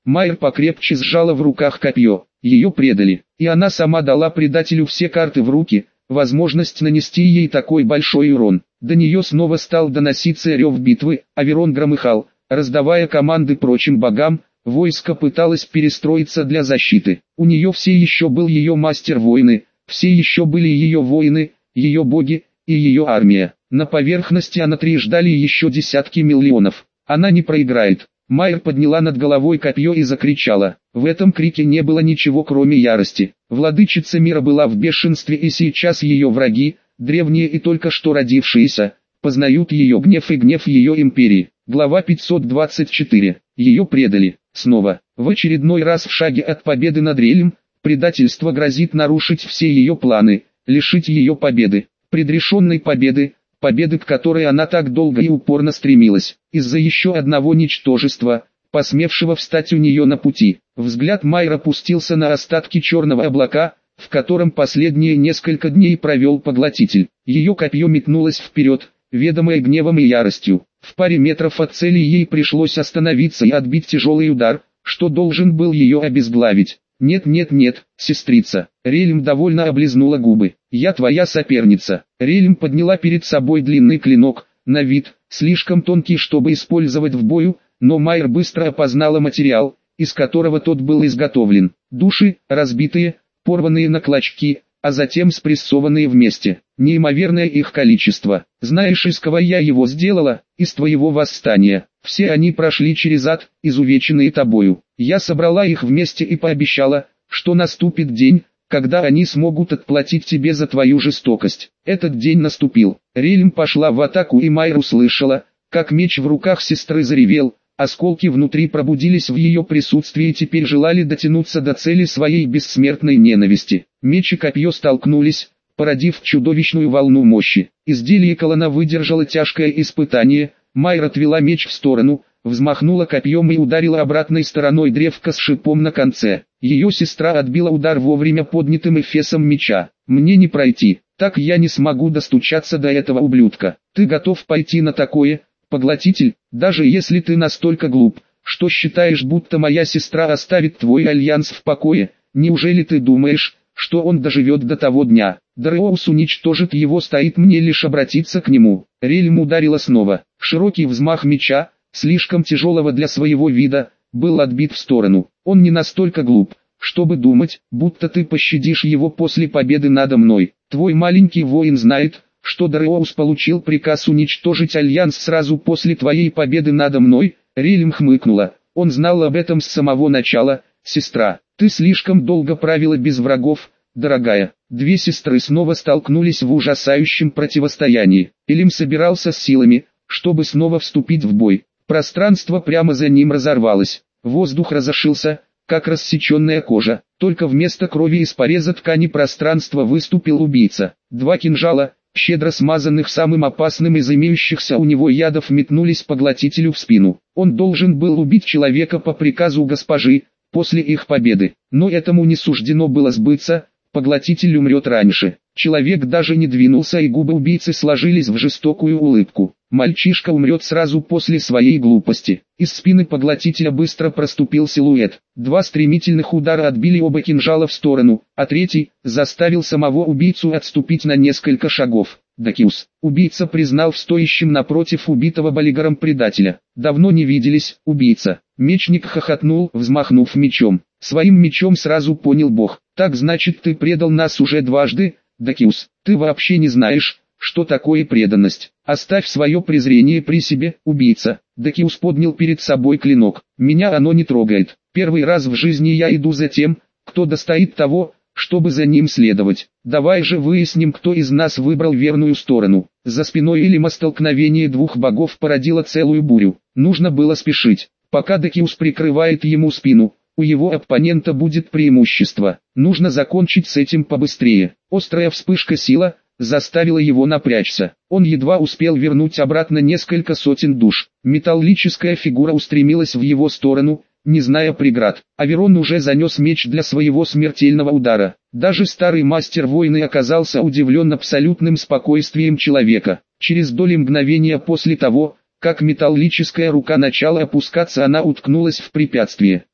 Майер покрепче сжала в руках копье. Ее предали, и она сама дала предателю все карты в руки, возможность нанести ей такой большой урон. До нее снова стал доноситься рев битвы, Аверон громыхал, раздавая команды прочим богам. Войско пыталось перестроиться для защиты. У нее все еще был ее мастер-воины, все еще были ее воины, ее боги и ее армия. На поверхности Анатри ждали еще десятки миллионов. Она не проиграет. Майер подняла над головой копье и закричала. В этом крике не было ничего кроме ярости. Владычица мира была в бешенстве, и сейчас ее враги, древние и только что родившиеся, познают ее гнев и гнев ее империи. Глава 524. Ее предали. Снова, в очередной раз в шаге от победы над Релем, предательство грозит нарушить все ее планы, лишить ее победы, предрешенной победы, победы, к которой она так долго и упорно стремилась, из-за еще одного ничтожества, посмевшего встать у нее на пути. Взгляд Майер опустился на остатки черного облака, в котором последние несколько дней провел поглотитель. Ее копье метнулось вперед, ведомое гневом и яростью. В паре метров от цели ей пришлось остановиться и отбить тяжелый удар, что должен был ее обезглавить. «Нет, нет, нет, сестрица». Релем довольно облизнула губы. «Я твоя соперница». Релем подняла перед собой длинный клинок, на вид, слишком тонкий, чтобы использовать в бою, но Майер быстро опознала материал, из которого тот был изготовлен. Души, разбитые, порванные на клочки, а затем спрессованные вместе. Неимоверное их количество. Знаешь, из кого я его сделала? Из твоего восстания. Все они прошли через ад, изувеченные тобою. Я собрала их вместе и пообещала, что наступит день, когда они смогут отплатить тебе за твою жестокость. Этот день наступил. Релем пошла в атаку, и Майер услышала, как меч в руках сестры заревел. Осколки внутри пробудились в ее присутствии и теперь желали дотянуться до цели своей бессмертной ненависти. Меч и копье столкнулись, породив чудовищную волну мощи. Изделие колонна выдержало тяжкое испытание. Майер отвела меч в сторону, взмахнула копьем и ударила обратной стороной древка с шипом на конце. Ее сестра отбила удар вовремя поднятым эфесом меча. «Мне не пройти, так я не смогу достучаться до этого ублюдка. Ты готов пойти на такое, поглотитель, даже если ты настолько глуп, что считаешь, будто моя сестра оставит твой альянс в покое? Неужели ты думаешь, что он доживет до того дня? Дареус уничтожит его, стоит мне лишь обратиться к нему». Релем ударила снова. Широкий взмах меча, слишком тяжелого для своего вида, был отбит в сторону. Он не настолько глуп, чтобы думать, будто ты пощадишь его после победы надо мной. Твой маленький воин знает, что Дареус получил приказ уничтожить Альянс сразу после твоей победы надо мной. Релем хмыкнула. Он знал об этом с самого начала. Сестра, ты слишком долго правила без врагов, дорогая. Две сестры снова столкнулись в ужасающем противостоянии. Элим собирался с силами, чтобы снова вступить в бой. Пространство прямо за ним разорвалось. Воздух разошился, как рассеченная кожа. Только вместо крови из пореза ткани пространства выступил убийца. Два кинжала, щедро смазанных самым опасным из имеющихся у него ядов, метнулись поглотителю в спину. Он должен был убить человека по приказу госпожи, после их победы. Но этому не суждено было сбыться, поглотитель умрет раньше. Человек даже не двинулся, и губы убийцы сложились в жестокую улыбку. Мальчишка умрет сразу после своей глупости. Из спины поглотителя быстро проступил силуэт. Два стремительных удара отбили оба кинжала в сторону, а третий заставил самого убийцу отступить на несколько шагов. Дакиус. Убийца признал стоящим напротив убитого Балигаром предателя. «Давно не виделись, убийца». Мечник хохотнул, взмахнув мечом. Своим мечом сразу понял Бог. «Так значит, ты предал нас уже дважды, Дакиус? Ты вообще не знаешь, что такое преданность. Оставь свое презрение при себе, убийца». Дакиус поднял перед собой клинок. «Меня оно не трогает. Первый раз в жизни я иду за тем, кто достоит того, чтобы за ним следовать. Давай же выясним, кто из нас выбрал верную сторону». За спиной Элима столкновение двух богов породило целую бурю. Нужно было спешить. Пока Дакиус прикрывает ему спину, у его оппонента будет преимущество. Нужно закончить с этим побыстрее. Острая вспышка сила заставила его напрячься. Он едва успел вернуть обратно несколько сотен душ. Металлическая фигура устремилась в его сторону, не зная преград. Аверон уже занес меч для своего смертельного удара. Даже старый мастер войны оказался удивлен абсолютным спокойствием человека. Через доли мгновения после того, как металлическая рука начала опускаться, она уткнулась в препятствие.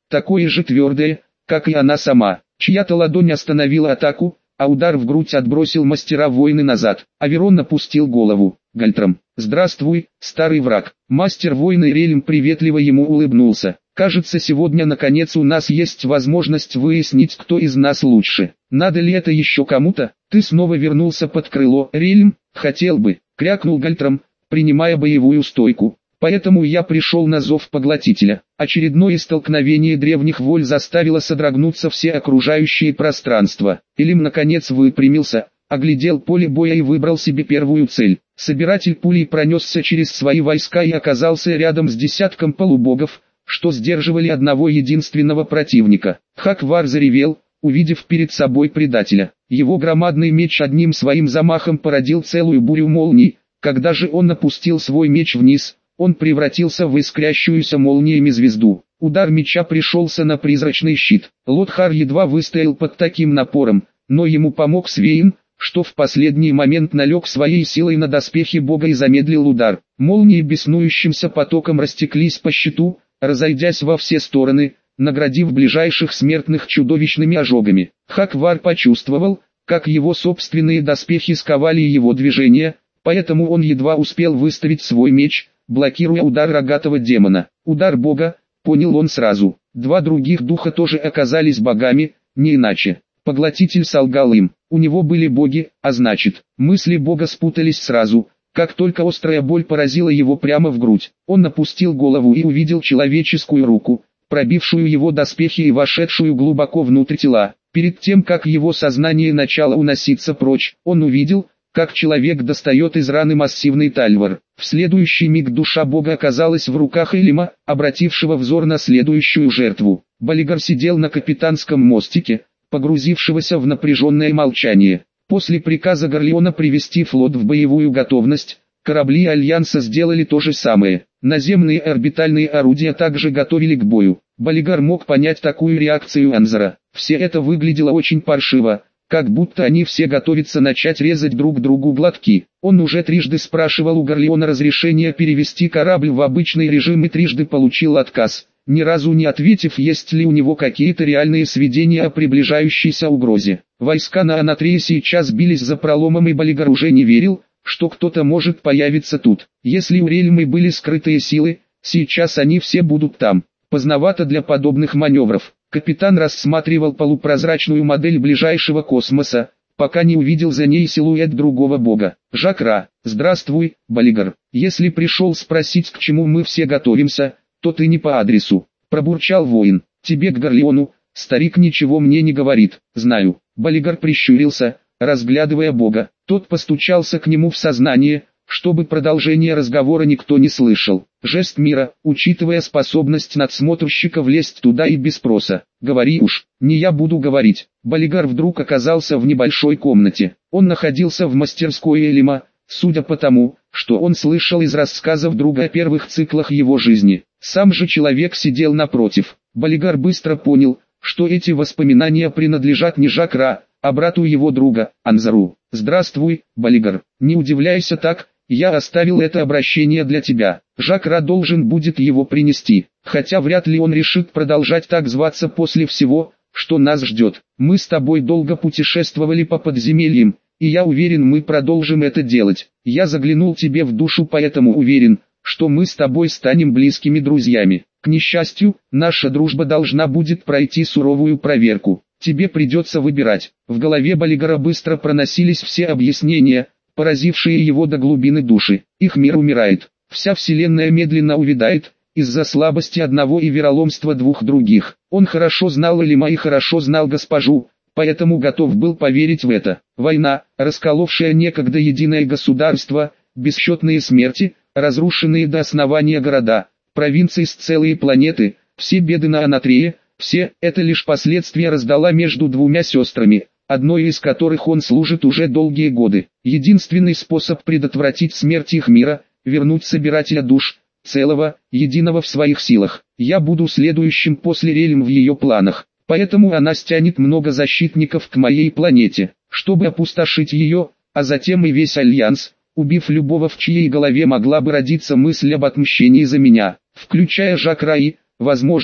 такое же твердое, как и она сама. Чья-то ладонь остановила атаку, а удар в грудь отбросил мастера войны назад. Аверон опустил голову. Гальтрам, здравствуй, старый враг. Мастер войны Рельм приветливо ему улыбнулся. Кажется, сегодня наконец у нас есть возможность выяснить, кто из нас лучше. Надо ли это еще кому-то? Ты снова вернулся под крыло, Рельм? Хотел бы, крякнул Гальтрам, принимая боевую стойку. Поэтому я пришел на зов поглотителя. Очередное столкновение древних воль заставило содрогнуться все окружающие пространства. Элим наконец выпрямился, оглядел поле боя и выбрал себе первую цель. Собиратель пулей пронесся через свои войска и оказался рядом с десятком полубогов, что сдерживали одного единственного противника. Хаквар заревел, увидев перед собой предателя. Его громадный меч одним своим замахом породил целую бурю молний. Когда же он опустил свой меч вниз, он превратился в искрящуюся молниями звезду. Удар меча пришелся на призрачный щит. Лотхар едва выстоял под таким напором, но ему помог Свейн, что в последний момент налег своей силой на доспехи бога и замедлил удар. Молнии беснующимся потоком растеклись по щиту, разойдясь во все стороны, наградив ближайших смертных чудовищными ожогами. Хаквар почувствовал, как его собственные доспехи сковали его движения, поэтому он едва успел выставить свой меч, блокируя удар рогатого демона. Удар бога, понял он сразу. Два других духа тоже оказались богами, не иначе. Поглотитель солгал им. У него были боги, а значит, мысли бога спутались сразу, как только острая боль поразила его прямо в грудь. Он опустил голову и увидел человеческую руку, пробившую его доспехи и вошедшую глубоко внутрь тела. Перед тем, как его сознание начало уноситься прочь, он увидел, как человек достает из раны массивный тальвар. В следующий миг душа бога оказалась в руках Элима, обратившего взор на следующую жертву. Балигар сидел на капитанском мостике, погрузившегося в напряженное молчание. После приказа Горлеона привести флот в боевую готовность, корабли Альянса сделали то же самое. Наземные орбитальные орудия также готовили к бою. Балигар мог понять такую реакцию Анзара. Все это выглядело очень паршиво, как будто они все готовятся начать резать друг другу глотки. Он уже трижды спрашивал у Горлеона разрешения перевести корабль в обычный режим и трижды получил отказ, ни разу не ответив, есть ли у него какие-то реальные сведения о приближающейся угрозе. Войска на Анатрее сейчас бились за проломом, и Балигар уже не верил, что кто-то может появиться тут. Если у Рельмы были скрытые силы, сейчас они все будут там. Поздновато для подобных маневров. Капитан рассматривал полупрозрачную модель ближайшего космоса, пока не увидел за ней силуэт другого бога. Жакра, здравствуй, Балигар. Если пришел спросить, к чему мы все готовимся, то ты не по адресу. Пробурчал воин. Тебе к Горлеону, старик ничего мне не говорит. Знаю. Балигар прищурился, разглядывая бога. Тот постучался к нему в сознание, чтобы продолжение разговора никто не слышал. Жест мира, учитывая способность надсмотрщика влезть туда и без спроса. Говори уж, не я буду говорить. Балигар вдруг оказался в небольшой комнате. Он находился в мастерской Элима, судя по тому, что он слышал из рассказов друга о первых циклах его жизни. Сам же человек сидел напротив. Балигар быстро понял, что эти воспоминания принадлежат не Жакра, а брату его друга, Анзару. «Здравствуй, Балигар, не удивляйся так, я оставил это обращение для тебя. Жакра должен будет его принести, хотя вряд ли он решит продолжать так зваться после всего, что нас ждет. Мы с тобой долго путешествовали по подземельям, и я уверен, мы продолжим это делать. Я заглянул тебе в душу, поэтому уверен, что мы с тобой станем близкими друзьями. К несчастью, наша дружба должна будет пройти суровую проверку. Тебе придется выбирать». В голове Балигара быстро проносились все объяснения, поразившие его до глубины души. Их мир умирает. Вся вселенная медленно увядает, из-за слабости одного и вероломства двух других. Он хорошо знал Элима и хорошо знал госпожу, поэтому готов был поверить в это. Война, расколовшая некогда единое государство, бесчетные смерти, разрушенные до основания города, провинции с целые планеты, все беды на Анатрее, все это лишь последствия раздала между двумя сестрами, одной из которых он служит уже долгие годы. Единственный способ предотвратить смерть их мира – вернуть собирателя душ, целого, единого в своих силах. Я буду следующим после Рельм в ее планах, поэтому она стянет много защитников к моей планете, чтобы опустошить ее, а затем и весь Альянс, убив любого, в чьей голове могла бы родиться мысль об отмщении за меня, включая Жакра и, возможно,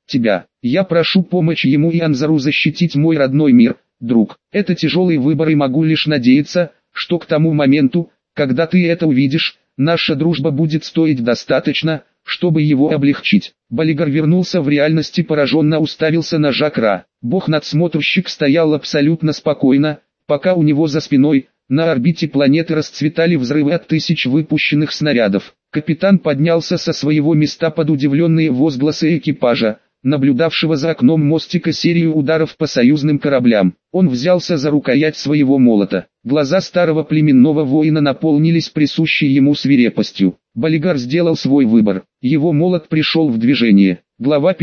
тебя. Я прошу помочь ему и Анзару защитить мой родной мир, друг. Это тяжелый выбор и могу лишь надеяться, что к тому моменту, когда ты это увидишь, наша дружба будет стоить достаточно, чтобы его облегчить. Балигар вернулся в реальность и пораженно уставился на Жакра. Бог-надсмотрщик стоял абсолютно спокойно, пока у него за спиной, на орбите планеты расцветали взрывы от тысяч выпущенных снарядов. Капитан поднялся со своего места под удивленные возгласы экипажа, наблюдавшего за окном мостика серию ударов по союзным кораблям. Он взялся за рукоять своего молота. Глаза старого племенного воина наполнились присущей ему свирепостью. Балигар сделал свой выбор. Его молот пришел в движение. Глава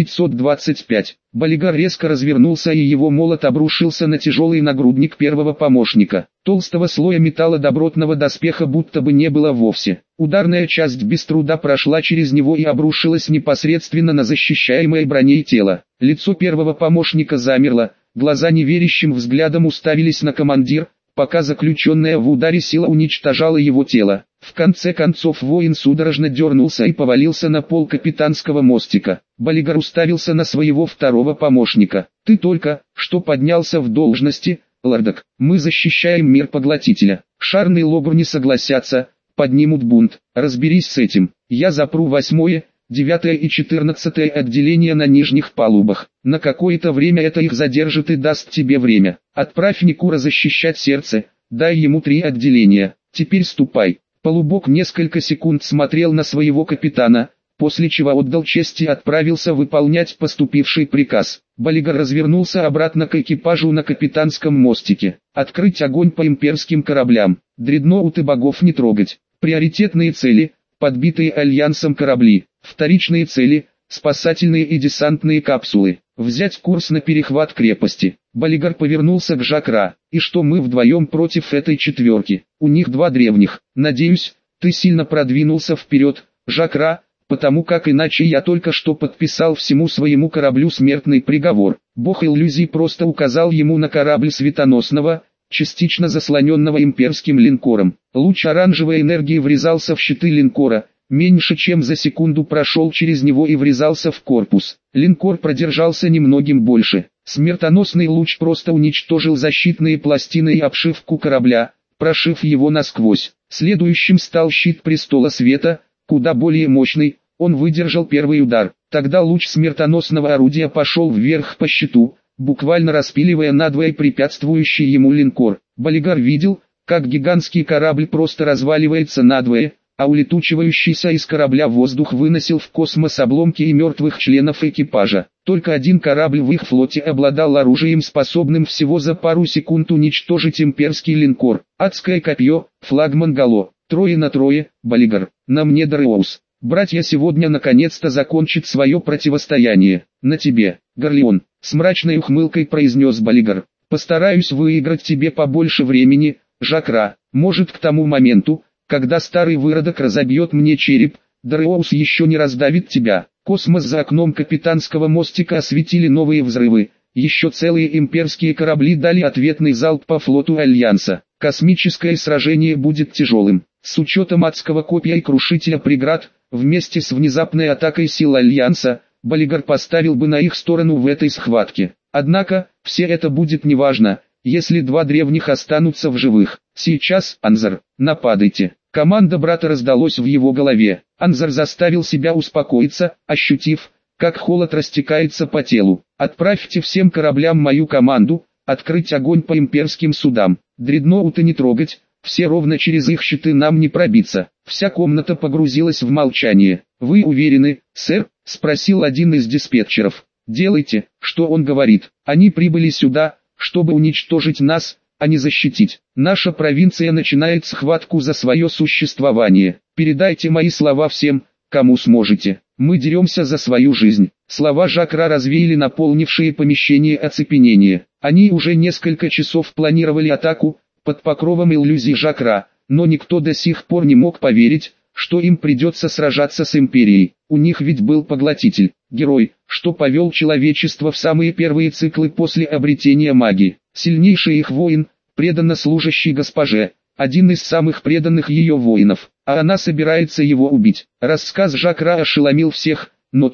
525. Балигар резко развернулся и его молот обрушился на тяжелый нагрудник первого помощника. Толстого слоя металла добротного доспеха будто бы не было вовсе. Ударная часть без труда прошла через него и обрушилась непосредственно на защищаемое броней тело. Лицо первого помощника замерло, глаза неверящим взглядом уставились на командир, пока заключенная в ударе сила уничтожала его тело. В конце концов воин судорожно дернулся и повалился на пол капитанского мостика. Балигар уставился на своего второго помощника. «Ты только что поднялся в должности, Лордок. Мы защищаем мир поглотителя. Шарн и Логр не согласятся, поднимут бунт. Разберись с этим. Я запру 8-е, 9-е и 14-е отделения на нижних палубах. На какое-то время это их задержит и даст тебе время. Отправь Никура защищать сердце, дай ему 3 отделения. Теперь ступай». Полубог несколько секунд смотрел на своего капитана, после чего отдал честь и отправился выполнять поступивший приказ. Балигар развернулся обратно к экипажу на капитанском мостике. Открыть огонь по имперским кораблям. Дредноуты богов не трогать. Приоритетные цели – подбитые альянсом корабли. Вторичные цели – спасательные и десантные капсулы. Взять курс на перехват крепости. Балигар повернулся к Жакра. «И что мы вдвоем против этой четверки? У них 2 древних. Надеюсь, ты сильно продвинулся вперед, Жакра, потому как иначе я только что подписал всему своему кораблю смертный приговор». Бог иллюзий просто указал ему на корабль светоносного, частично заслоненного имперским линкором. Луч оранжевой энергии врезался в щиты линкора, меньше чем за секунду прошел через него и врезался в корпус. Линкор продержался немногим больше. Смертоносный луч просто уничтожил защитные пластины и обшивку корабля, прошив его насквозь. Следующим стал щит Престола Света, куда более мощный. Он выдержал первый удар. Тогда луч смертоносного орудия пошел вверх по щиту, буквально распиливая надвое препятствующий ему линкор. Балигар видел, как гигантский корабль просто разваливается надвое, а улетучивающийся из корабля воздух выносил в космос обломки и мертвых членов экипажа. Только один корабль в их флоте обладал оружием, способным всего за пару секунд уничтожить имперский линкор. Адское копье, флагман Гало. 3 на 3, Балигар. На мне Дареус. Братья сегодня наконец-то закончат свое противостояние. На тебе, Горлеон. С мрачной ухмылкой произнес Балигар. Постараюсь выиграть тебе побольше времени, Жакра. Может, к тому моменту, когда старый выродок разобьет мне череп, Дареус еще не раздавит тебя. Космос за окном капитанского мостика осветили новые взрывы. Еще целые имперские корабли дали ответный залп по флоту Альянса. Космическое сражение будет тяжелым. С учетом адского копья и крушителя преград, вместе с внезапной атакой сил Альянса, Балигар поставил бы на их сторону в этой схватке. Однако, все это будет неважно, если 2 древних останутся в живых. Сейчас, Анзар, нападайте. Команда брата раздалась в его голове. Анзар заставил себя успокоиться, ощутив, как холод растекается по телу. «Отправьте всем кораблям мою команду, открыть огонь по имперским судам. Дредноуты не трогать, все ровно через их щиты нам не пробиться». Вся комната погрузилась в молчание. «Вы уверены, сэр?» – спросил один из диспетчеров. «Делайте, что он говорит. Они прибыли сюда, чтобы уничтожить нас, а не защитить. Наша провинция начинает схватку за свое существование. Передайте мои слова всем, кому сможете. Мы деремся за свою жизнь». Слова Жакра развеяли наполнившие помещение оцепенение. Они уже несколько часов планировали атаку, под покровом иллюзий Жакра, но никто до сих пор не мог поверить, что им придется сражаться с Империей. У них ведь был Поглотитель, герой, что повел человечество в самые первые циклы после обретения магии. Сильнейший их воин, преданно служащий госпоже, один из самых преданных ее воинов, а она собирается его убить. Рассказ Жакра ошеломил всех, но то,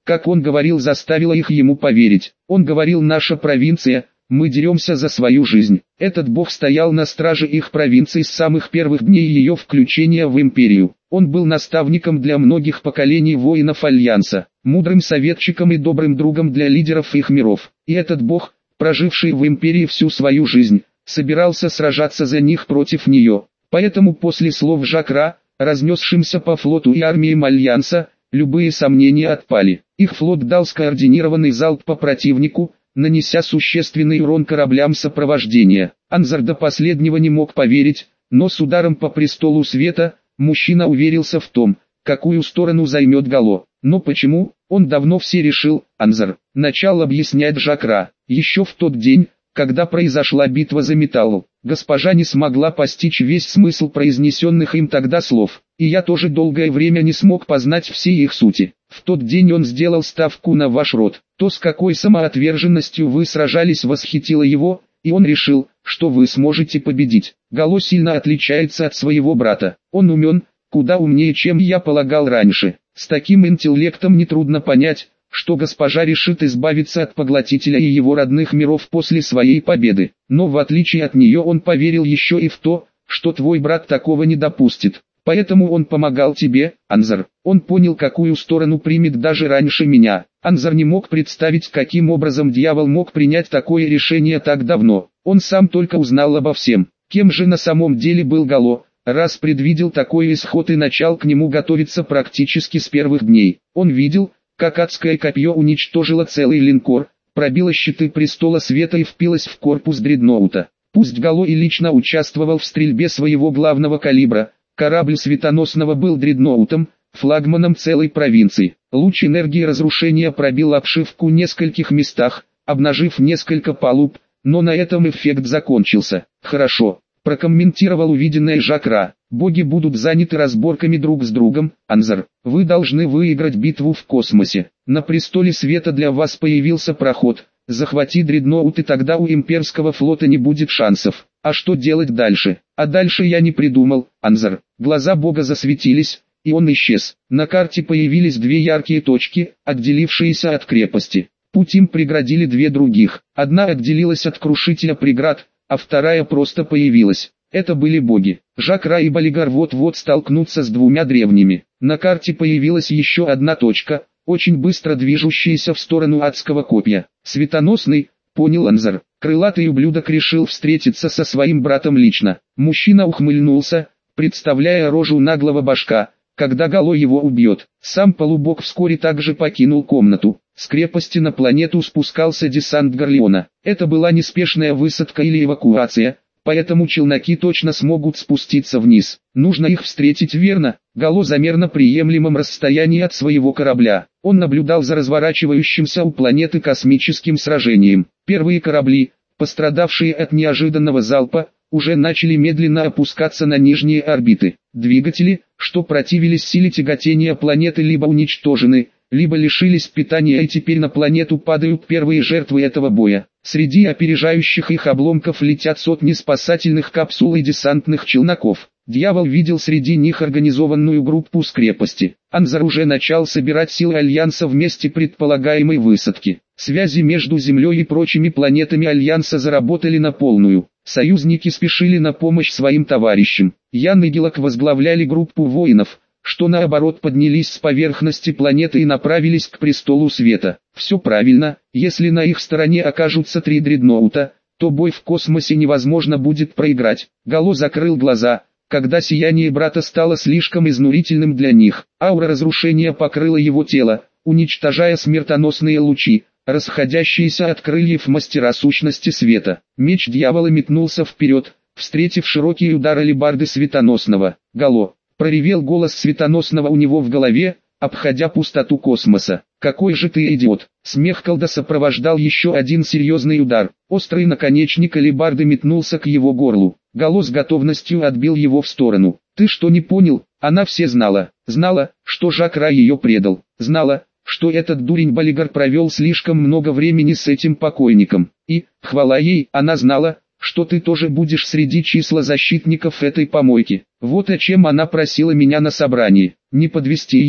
как он говорил, заставило их ему поверить. Он говорил: наша провинция, мы деремся за свою жизнь. Этот бог стоял на страже их провинции с самых первых дней ее включения в империю. Он был наставником для многих поколений воинов Альянса, мудрым советчиком и добрым другом для лидеров их миров. И этот бог, проживший в империи всю свою жизнь, собирался сражаться за них против нее. Поэтому после слов Жакра, разнесшимся по флоту и армиям Альянса, любые сомнения отпали. Их флот дал скоординированный залп по противнику, нанеся существенный урон кораблям сопровождения. Анзар до последнего не мог поверить, но с ударом по престолу света, мужчина уверился в том, какую сторону займет Гало. Но почему, он давно все решил. Анзар начал объяснять Жакра. Еще в тот день, когда произошла битва за металл, госпожа не смогла постичь весь смысл произнесенных им тогда слов, и я тоже долгое время не смог познать все их сути. В тот день он сделал ставку на ваш род. То, с какой самоотверженностью вы сражались, восхитило его, и он решил, что вы сможете победить. Гало сильно отличается от своего брата. Он умен, куда умнее, чем я полагал раньше. С таким интеллектом нетрудно понять, что госпожа решит избавиться от поглотителя и его родных миров после своей победы. Но в отличие от нее он поверил еще и в то, что твой брат такого не допустит. Поэтому он помогал тебе, Анзар. Он понял, какую сторону примет даже раньше меня. Анзар не мог представить, каким образом дьявол мог принять такое решение так давно. Он сам только узнал обо всем. Кем же на самом деле был Гало, раз предвидел такой исход и начал к нему готовиться практически с первых дней. Он видел, как адское копье уничтожило целый линкор, пробило щиты престола света и впилось в корпус дредноута. Пусть Гало и лично участвовал в стрельбе своего главного калибра, корабль светоносного был дредноутом, флагманом целой провинции. Луч энергии разрушения пробил обшивку в нескольких местах, обнажив несколько палуб, но на этом эффект закончился. Хорошо, прокомментировал увиденное Жакра. Боги будут заняты разборками друг с другом. Анзар, вы должны выиграть битву в космосе. На престоле света для вас появился проход. Захвати дредноут, и тогда у имперского флота не будет шансов. А что делать дальше? А дальше я не придумал, Анзар. Глаза бога засветились, и он исчез. На карте появились две яркие точки, отделившиеся от крепости. Путь им преградили две других. Одна отделилась от крушителя преград, а вторая просто появилась. Это были боги. Жакра и Балигар вот-вот столкнутся с двумя древними. На карте появилась еще одна точка, очень быстро движущаяся в сторону адского копья. Светоносный, понял Анзар. Крылатый ублюдок решил встретиться со своим братом лично. Мужчина ухмыльнулся, представляя рожу наглого башка, когда Гало его убьет. Сам полубог вскоре также покинул комнату. С крепости на планету спускался десант Горлеона. Это была неспешная высадка или эвакуация, поэтому челноки точно смогут спуститься вниз. Нужно их встретить, верно? Гало замер на приемлемом расстоянии от своего корабля. Он наблюдал за разворачивающимся у планеты космическим сражением. Первые корабли, пострадавшие от неожиданного залпа, уже начали медленно опускаться на нижние орбиты. Двигатели, что противились силе тяготения планеты, либо уничтожены, либо лишились питания, и теперь на планету падают первые жертвы этого боя. Среди опережающих их обломков летят сотни спасательных капсул и десантных челноков. Дьявол видел среди них организованную группу с крепости. Анзар уже начал собирать силы Альянса в месте предполагаемой высадки. Связи между Землей и прочими планетами Альянса заработали на полную. Союзники спешили на помощь своим товарищам. Ян и Гелок возглавляли группу воинов, что наоборот поднялись с поверхности планеты и направились к престолу света. Все правильно, если на их стороне окажутся три дредноута, то бой в космосе невозможно будет проиграть. Гало закрыл глаза, когда сияние брата стало слишком изнурительным для них. Аура разрушения покрыла его тело, уничтожая смертоносные лучи, расходящиеся от крыльев мастера сущности света. Меч дьявола метнулся вперед, встретив широкий удар алебарды светоносного. Гало! Проревел голос светоносного у него в голове, обходя пустоту космоса. «Какой же ты идиот!» Смех колда сопровождал еще один серьезный удар. Острый наконечник алебарды метнулся к его горлу. Гало с готовностью отбил его в сторону. «Ты что, не понял? Она все знала. Знала, что Жакра ее предал. Знала, что этот дурень Балигар провел слишком много времени с этим покойником. И, хвала ей, она знала, что ты тоже будешь среди числа защитников этой помойки. Вот о чем она просила меня на собрании. Не подвести ее.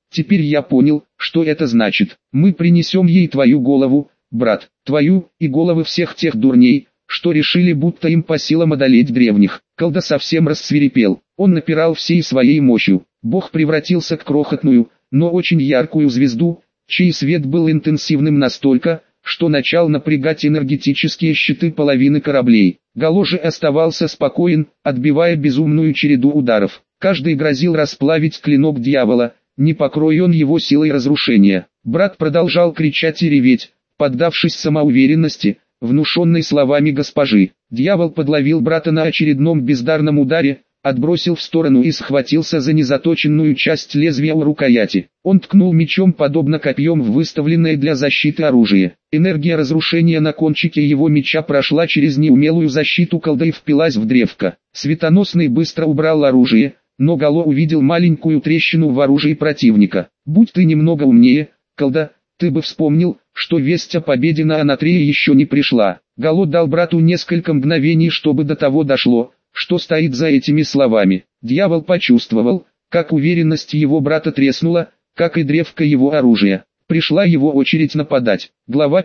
Теперь я понял, что это значит. Мы принесем ей твою голову, брат, твою и головы всех тех дурней, что решили, будто им по силам одолеть древних. Колдо совсем рассвирепел. Он напирал всей своей мощью. Бог превратился в крохотную, но очень яркую звезду, чей свет был интенсивным настолько, что начал напрягать энергетические щиты половины кораблей. Гало же оставался спокоен, отбивая безумную череду ударов. Каждый грозил расплавить клинок дьявола, не покрой он его силой разрушения. Брат продолжал кричать и реветь, поддавшись самоуверенности, внушенной словами госпожи. Дьявол подловил брата на очередном бездарном ударе, отбросил в сторону и схватился за незаточенную часть лезвия у рукояти. Он ткнул мечом подобно копьем в выставленное для защиты оружие. Энергия разрушения на кончике его меча прошла через неумелую защиту колда и впилась в древко. Светоносный быстро убрал оружие, но Гало увидел маленькую трещину в оружии противника. «Будь ты немного умнее, колда, ты бы вспомнил, что весть о победе на Анатрее еще не пришла». Гало дал брату несколько мгновений, чтобы до того дошло, что стоит за этими словами. Дьявол почувствовал, как уверенность его брата треснула, как и древко его оружия. Пришла его очередь нападать. Глава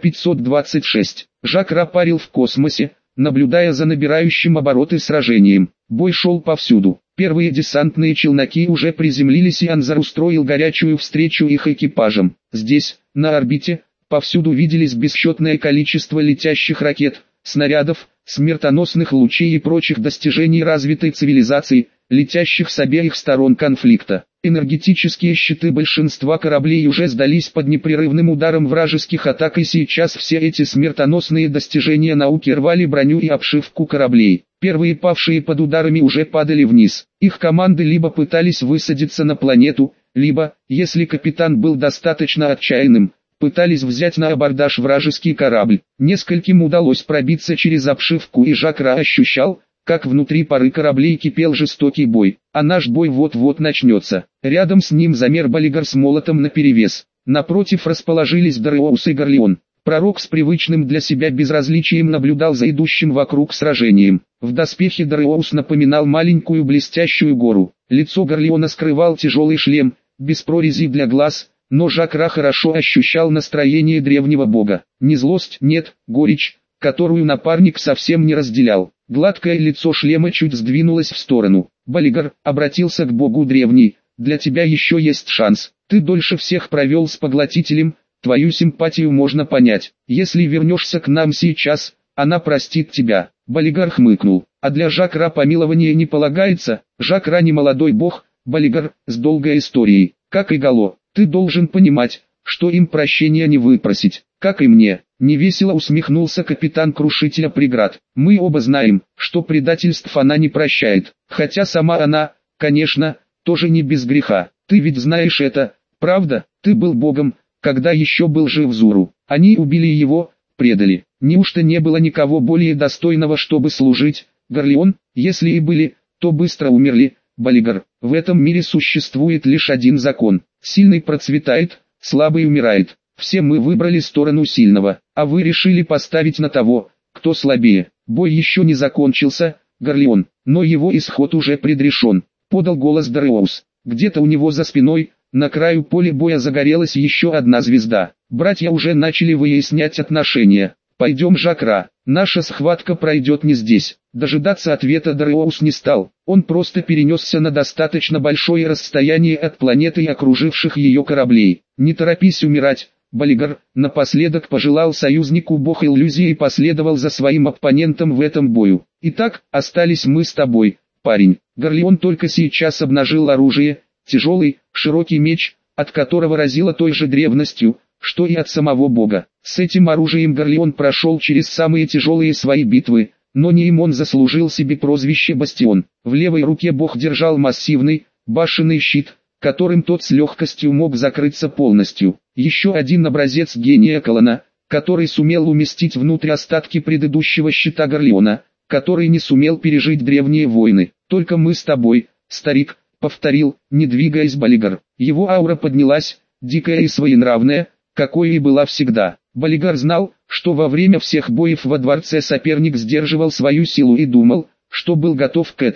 526. Жак Ра парил в космосе, наблюдая за набирающим обороты сражением. Бой шел повсюду. Первые десантные челноки уже приземлились, и Анзар устроил горячую встречу их экипажам. Здесь, на орбите, повсюду виделись бесчетное количество летящих ракет, снарядов, смертоносных лучей и прочих достижений развитой цивилизации, летящих с обеих сторон конфликта. Энергетические щиты большинства кораблей уже сдались под непрерывным ударом вражеских атак, и сейчас все эти смертоносные достижения науки рвали броню и обшивку кораблей. Первые павшие под ударами уже падали вниз. Их команды либо пытались высадиться на планету, либо, если капитан был достаточно отчаянным, пытались взять на абордаж вражеский корабль. Нескольким удалось пробиться через обшивку, и Жак Ра ощущал, как внутри пары кораблей кипел жестокий бой. А наш бой вот-вот начнется. Рядом с ним замер Балигар с молотом наперевес. Напротив расположились Дареоус и Горлеон. Пророк с привычным для себя безразличием наблюдал за идущим вокруг сражением. В доспехе Дареоус напоминал маленькую блестящую гору. Лицо Горлеона скрывал тяжелый шлем, без прорезей для глаз, но Жак Ра хорошо ощущал настроение древнего бога. Не злость, нет, горечь, которую напарник совсем не разделял. Гладкое лицо шлема чуть сдвинулось в сторону. «Балигар», — обратился к богу древний, — «для тебя еще есть шанс. Ты дольше всех провел с поглотителем, твою симпатию можно понять. Если вернешься к нам сейчас, она простит тебя». Балигар хмыкнул. «А для Жак Ра помилование не полагается. Жак Ра не молодой бог, Балигар, с долгой историей, как и Гало. Ты должен понимать, что им прощения не выпросить, как и мне». Невесело усмехнулся капитан Крушителя преград. «Мы оба знаем, что предательств она не прощает, хотя сама она, конечно, тоже не без греха. Ты ведь знаешь это, правда? Ты был богом, когда еще был жив Зуру. Они убили его, предали. Неужто не было никого более достойного, чтобы служить? Горлеон, если и были, то быстро умерли. Балигар, в этом мире существует лишь один закон. Сильный процветает, слабый умирает. Все мы выбрали сторону сильного, а вы решили поставить на того, кто слабее. Бой еще не закончился, Горлеон, но его исход уже предрешен», — подал голос Дареоус. Где-то у него за спиной, на краю поля боя, загорелась еще одна звезда. Братья уже начали выяснять отношения. «Пойдем, Жак Ра, наша схватка пройдет не здесь». Дожидаться ответа Дареоус не стал. Он просто перенесся на достаточно большое расстояние от планеты и окруживших ее кораблей. «Не торопись умирать, Балигар», напоследок пожелал союзнику бог иллюзии и последовал за своим оппонентом в этом бою. «Итак, остались мы с тобой, парень». Горлеон только сейчас обнажил оружие, тяжелый, широкий меч, от которого разило той же древностью, что и от самого бога. С этим оружием Горлеон прошел через самые тяжелые свои битвы, но не им он заслужил себе прозвище «Бастион». В левой руке бог держал массивный, башенный щит, которым тот с легкостью мог закрыться полностью. Еще один образец гения Колона, который сумел уместить внутрь остатки предыдущего щита Горлеона, который не сумел пережить древние войны. «Только мы с тобой, старик», — повторил, не двигаясь Балигар. Его аура поднялась, дикая и своенравная, какой и была всегда. Балигар знал, что во время всех боев во дворце соперник сдерживал свою силу и думал, что был готов к этому.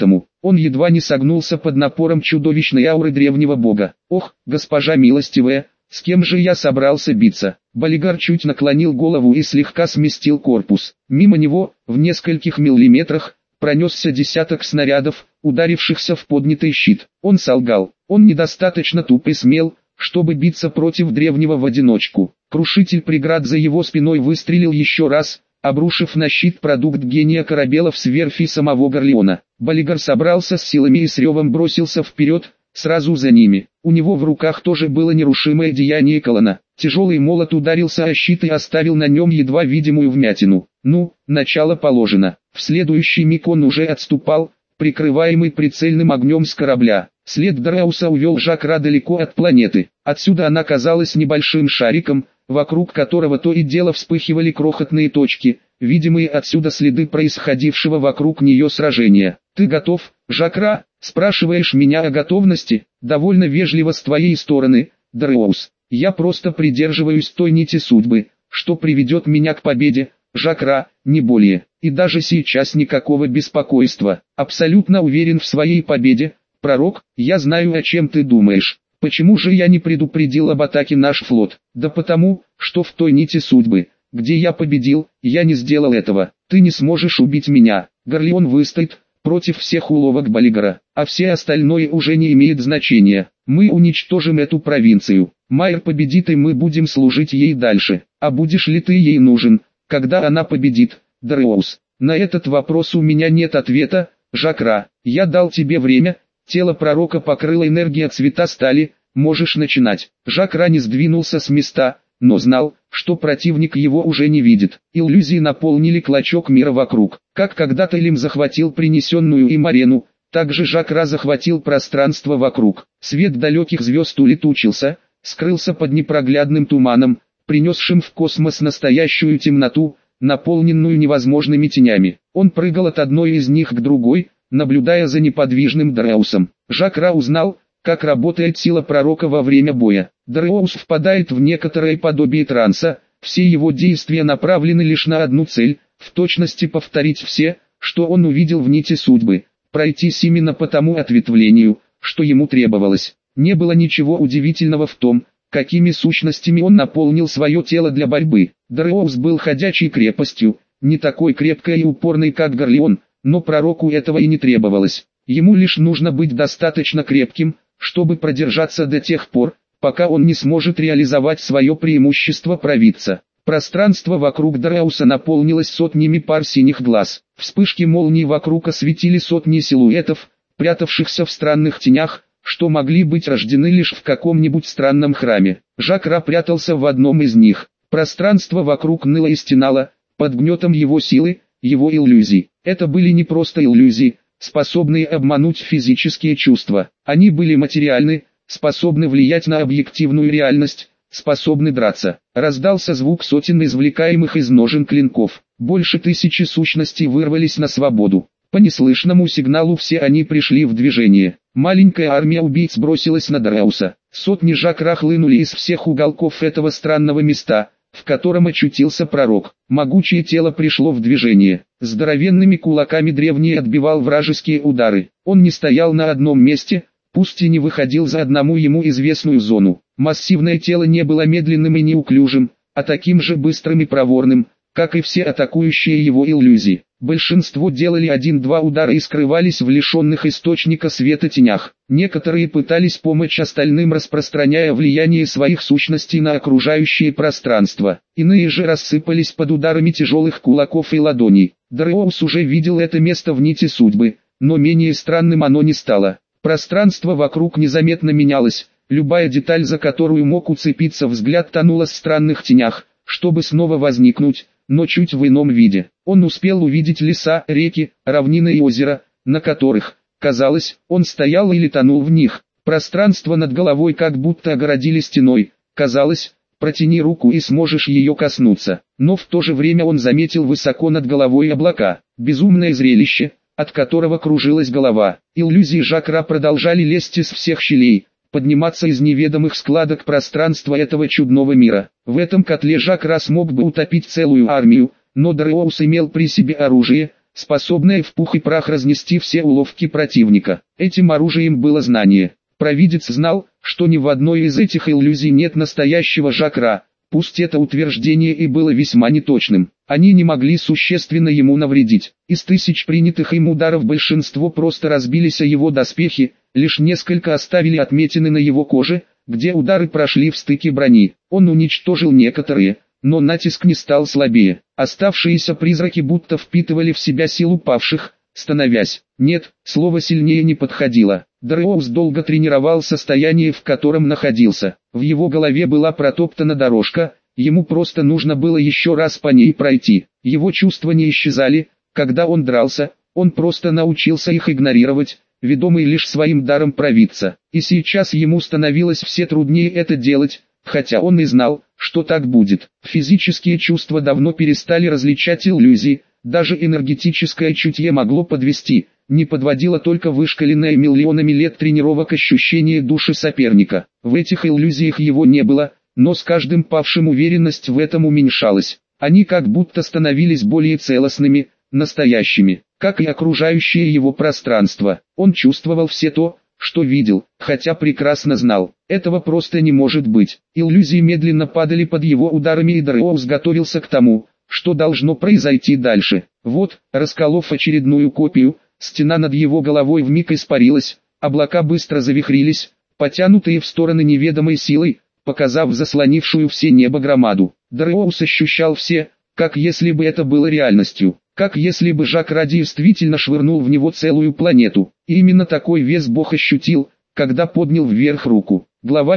Он едва не согнулся под напором чудовищной ауры древнего бога. «Ох, госпожа милостивая, с кем же я собрался биться?» Балигар чуть наклонил голову и слегка сместил корпус. Мимо него, в нескольких миллиметрах, пронесся десяток снарядов, ударившихся в поднятый щит. Он солгал. Он недостаточно туп и смел, чтобы биться против древнего в одиночку. Крушитель преград за его спиной выстрелил еще раз, обрушив на щит продукт гения корабелов с верфи самого Горлеона. Балигар собрался с силами и с ревом бросился вперед, сразу за ними. У него в руках тоже было нерушимое деяние Колона. Тяжелый молот ударился о щит и оставил на нем едва видимую вмятину. Ну, начало положено. В следующий миг он уже отступал, прикрываемый прицельным огнем с корабля. След Дарауса увел Жакра далеко от планеты. Отсюда она казалась небольшим шариком, вокруг которого то и дело вспыхивали крохотные точки, видимые отсюда следы происходившего вокруг нее сражения. «Ты готов, Жакра? Спрашиваешь меня о готовности? Довольно вежливо с твоей стороны, Дараус. Я просто придерживаюсь той нити судьбы, что приведет меня к победе, Жакра, не более. И даже сейчас никакого беспокойства. Абсолютно уверен в своей победе, пророк. Я знаю, о чем ты думаешь. Почему же я не предупредил об атаке наш флот? Да потому, что в той нити судьбы, где я победил, я не сделал этого. Ты не сможешь убить меня. Горлеон выстоит против всех уловок Балигара, а все остальное уже не имеет значения. Мы уничтожим эту провинцию. Майер победит, и мы будем служить ей дальше. А будешь ли ты ей нужен, когда она победит, Дараус? На этот вопрос у меня нет ответа, Жакра. Я дал тебе время. Тело пророка покрыло энергия цвета стали, можешь начинать. Жакра не сдвинулся с места, но знал, что противник его уже не видит. Иллюзии наполнили клочок мира вокруг. Как когда-то Элим захватил принесенную им арену, так же Жакра захватил пространство вокруг. Свет далеких звезд улетучился, скрылся под непроглядным туманом, принесшим в космос настоящую темноту, наполненную невозможными тенями. Он прыгал от одной из них к другой, наблюдая за неподвижным Дараусом. Жакра узнал, как работает сила пророка во время боя. Дараус впадает в некоторое подобие транса, все его действия направлены лишь на одну цель, в точности повторить все, что он увидел в нити судьбы, пройтись именно по тому ответвлению, что ему требовалось. Не было ничего удивительного в том, какими сущностями он наполнил свое тело для борьбы. Дараус был ходячей крепостью, не такой крепкой и упорной, как Горлеон, но пророку этого и не требовалось. Ему лишь нужно быть достаточно крепким, чтобы продержаться до тех пор, пока он не сможет реализовать свое преимущество провидца. Пространство вокруг Дарауса наполнилось сотнями пар синих глаз. Вспышки молний вокруг осветили сотни силуэтов, прятавшихся в странных тенях, что могли быть рождены лишь в каком-нибудь странном храме. Жакра прятался в одном из них. Пространство вокруг ныло и стенало, под гнетом его силы, его иллюзий. Это были не просто иллюзии, способные обмануть физические чувства. Они были материальны, способны влиять на объективную реальность, способны драться. Раздался звук сотен извлекаемых из ножен клинков. Больше 1000 сущностей вырвались на свободу. По неслышному сигналу все они пришли в движение. Маленькая армия убийц бросилась на Дарауса. Сотни Жакра хлынули из всех уголков этого странного места, в котором очутился пророк. Могучее тело пришло в движение. Здоровенными кулаками древний отбивал вражеские удары. Он не стоял на одном месте, пусть и не выходил за одному ему известную зону. Массивное тело не было медленным и неуклюжим, а таким же быстрым и проворным, как и все атакующие его иллюзии. Большинство делали 1-2 удара и скрывались в лишенных источника света тенях. Некоторые пытались помочь остальным, распространяя влияние своих сущностей на окружающее пространство. Иные же рассыпались под ударами тяжелых кулаков и ладоней. Дараус уже видел это место в нити судьбы, но менее странным оно не стало. Пространство вокруг незаметно менялось, любая деталь, за которую мог уцепиться взгляд, тонула в странных тенях, чтобы снова возникнуть, но чуть в ином виде. Он успел увидеть леса, реки, равнины и озера, на которых, казалось, он стоял или тонул в них. Пространство над головой как будто огородили стеной, казалось, протяни руку и сможешь ее коснуться. Но в то же время он заметил высоко над головой облака. Безумное зрелище, от которого кружилась голова. Иллюзии Жакра продолжали лезть из всех щелей, подниматься из неведомых складок пространства этого чудного мира. В этом котле Жакра смог бы утопить целую армию, но Дараус имел при себе оружие, способное в пух и прах разнести все уловки противника. Этим оружием было знание. Провидец знал, что ни в одной из этих иллюзий нет настоящего Жакра, пусть это утверждение и было весьма неточным. Они не могли существенно ему навредить. Из тысяч принятых им ударов большинство просто разбились о его доспехи, лишь несколько оставили отметины на его коже, где удары прошли в стыке брони. Он уничтожил некоторые, но натиск не стал слабее. Оставшиеся призраки будто впитывали в себя силу павших, становясь. Нет, слово сильнее не подходило. Дреоус долго тренировал состояние, в котором находился. В его голове была протоптана дорожка, ему просто нужно было еще раз по ней пройти. Его чувства не исчезали, когда он дрался, он просто научился их игнорировать, ведомый лишь своим даром провидца. И сейчас ему становилось все труднее это делать, хотя он и знал, что так будет. Физические чувства давно перестали различать иллюзии, даже энергетическое чутье могло подвести, не подводило только вышкаленное миллионами лет тренировок ощущение души соперника. В этих иллюзиях его не было, но с каждым павшим уверенность в этом уменьшалась. Они как будто становились более целостными, настоящими, как и окружающее его пространство. Он чувствовал все то, что видел, хотя прекрасно знал, этого просто не может быть. Иллюзии медленно падали под его ударами, и Дреоус готовился к тому, что должно произойти дальше. Вот, расколов очередную копию, стена над его головой вмиг испарилась, облака быстро завихрились, потянутые в стороны неведомой силой, показав заслонившую все небо громаду. Дреоус ощущал все, как если бы это было реальностью, как если бы Жакра действительно швырнул в него целую планету. И именно такой вес Бог ощутил, когда поднял вверх руку. Глава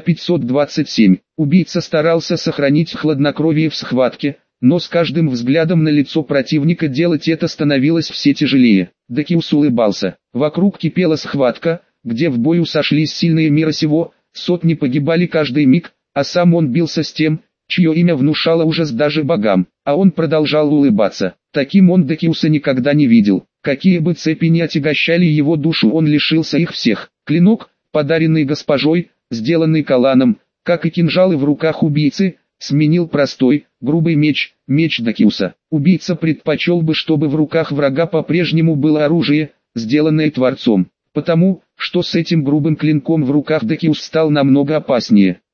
527. Убийца старался сохранить хладнокровие в схватке, но с каждым взглядом на лицо противника делать это становилось все тяжелее. Декиус улыбался. Вокруг кипела схватка, где в бою сошлись сильные мира сего, сотни погибали каждый миг, а сам он бился с тем, чье имя внушало ужас даже богам. А он продолжал улыбаться. Таким он Декиуса никогда не видел. Какие бы цепи ни отягощали его душу, он лишился их всех. Клинок, подаренный госпожой, сделанный Каланом, как и кинжалы в руках убийцы, сменил простой, грубый меч Декиуса. Убийца предпочел бы, чтобы в руках врага по-прежнему было оружие, сделанное Творцом, потому, что с этим грубым клинком в руках Декиус стал намного опаснее.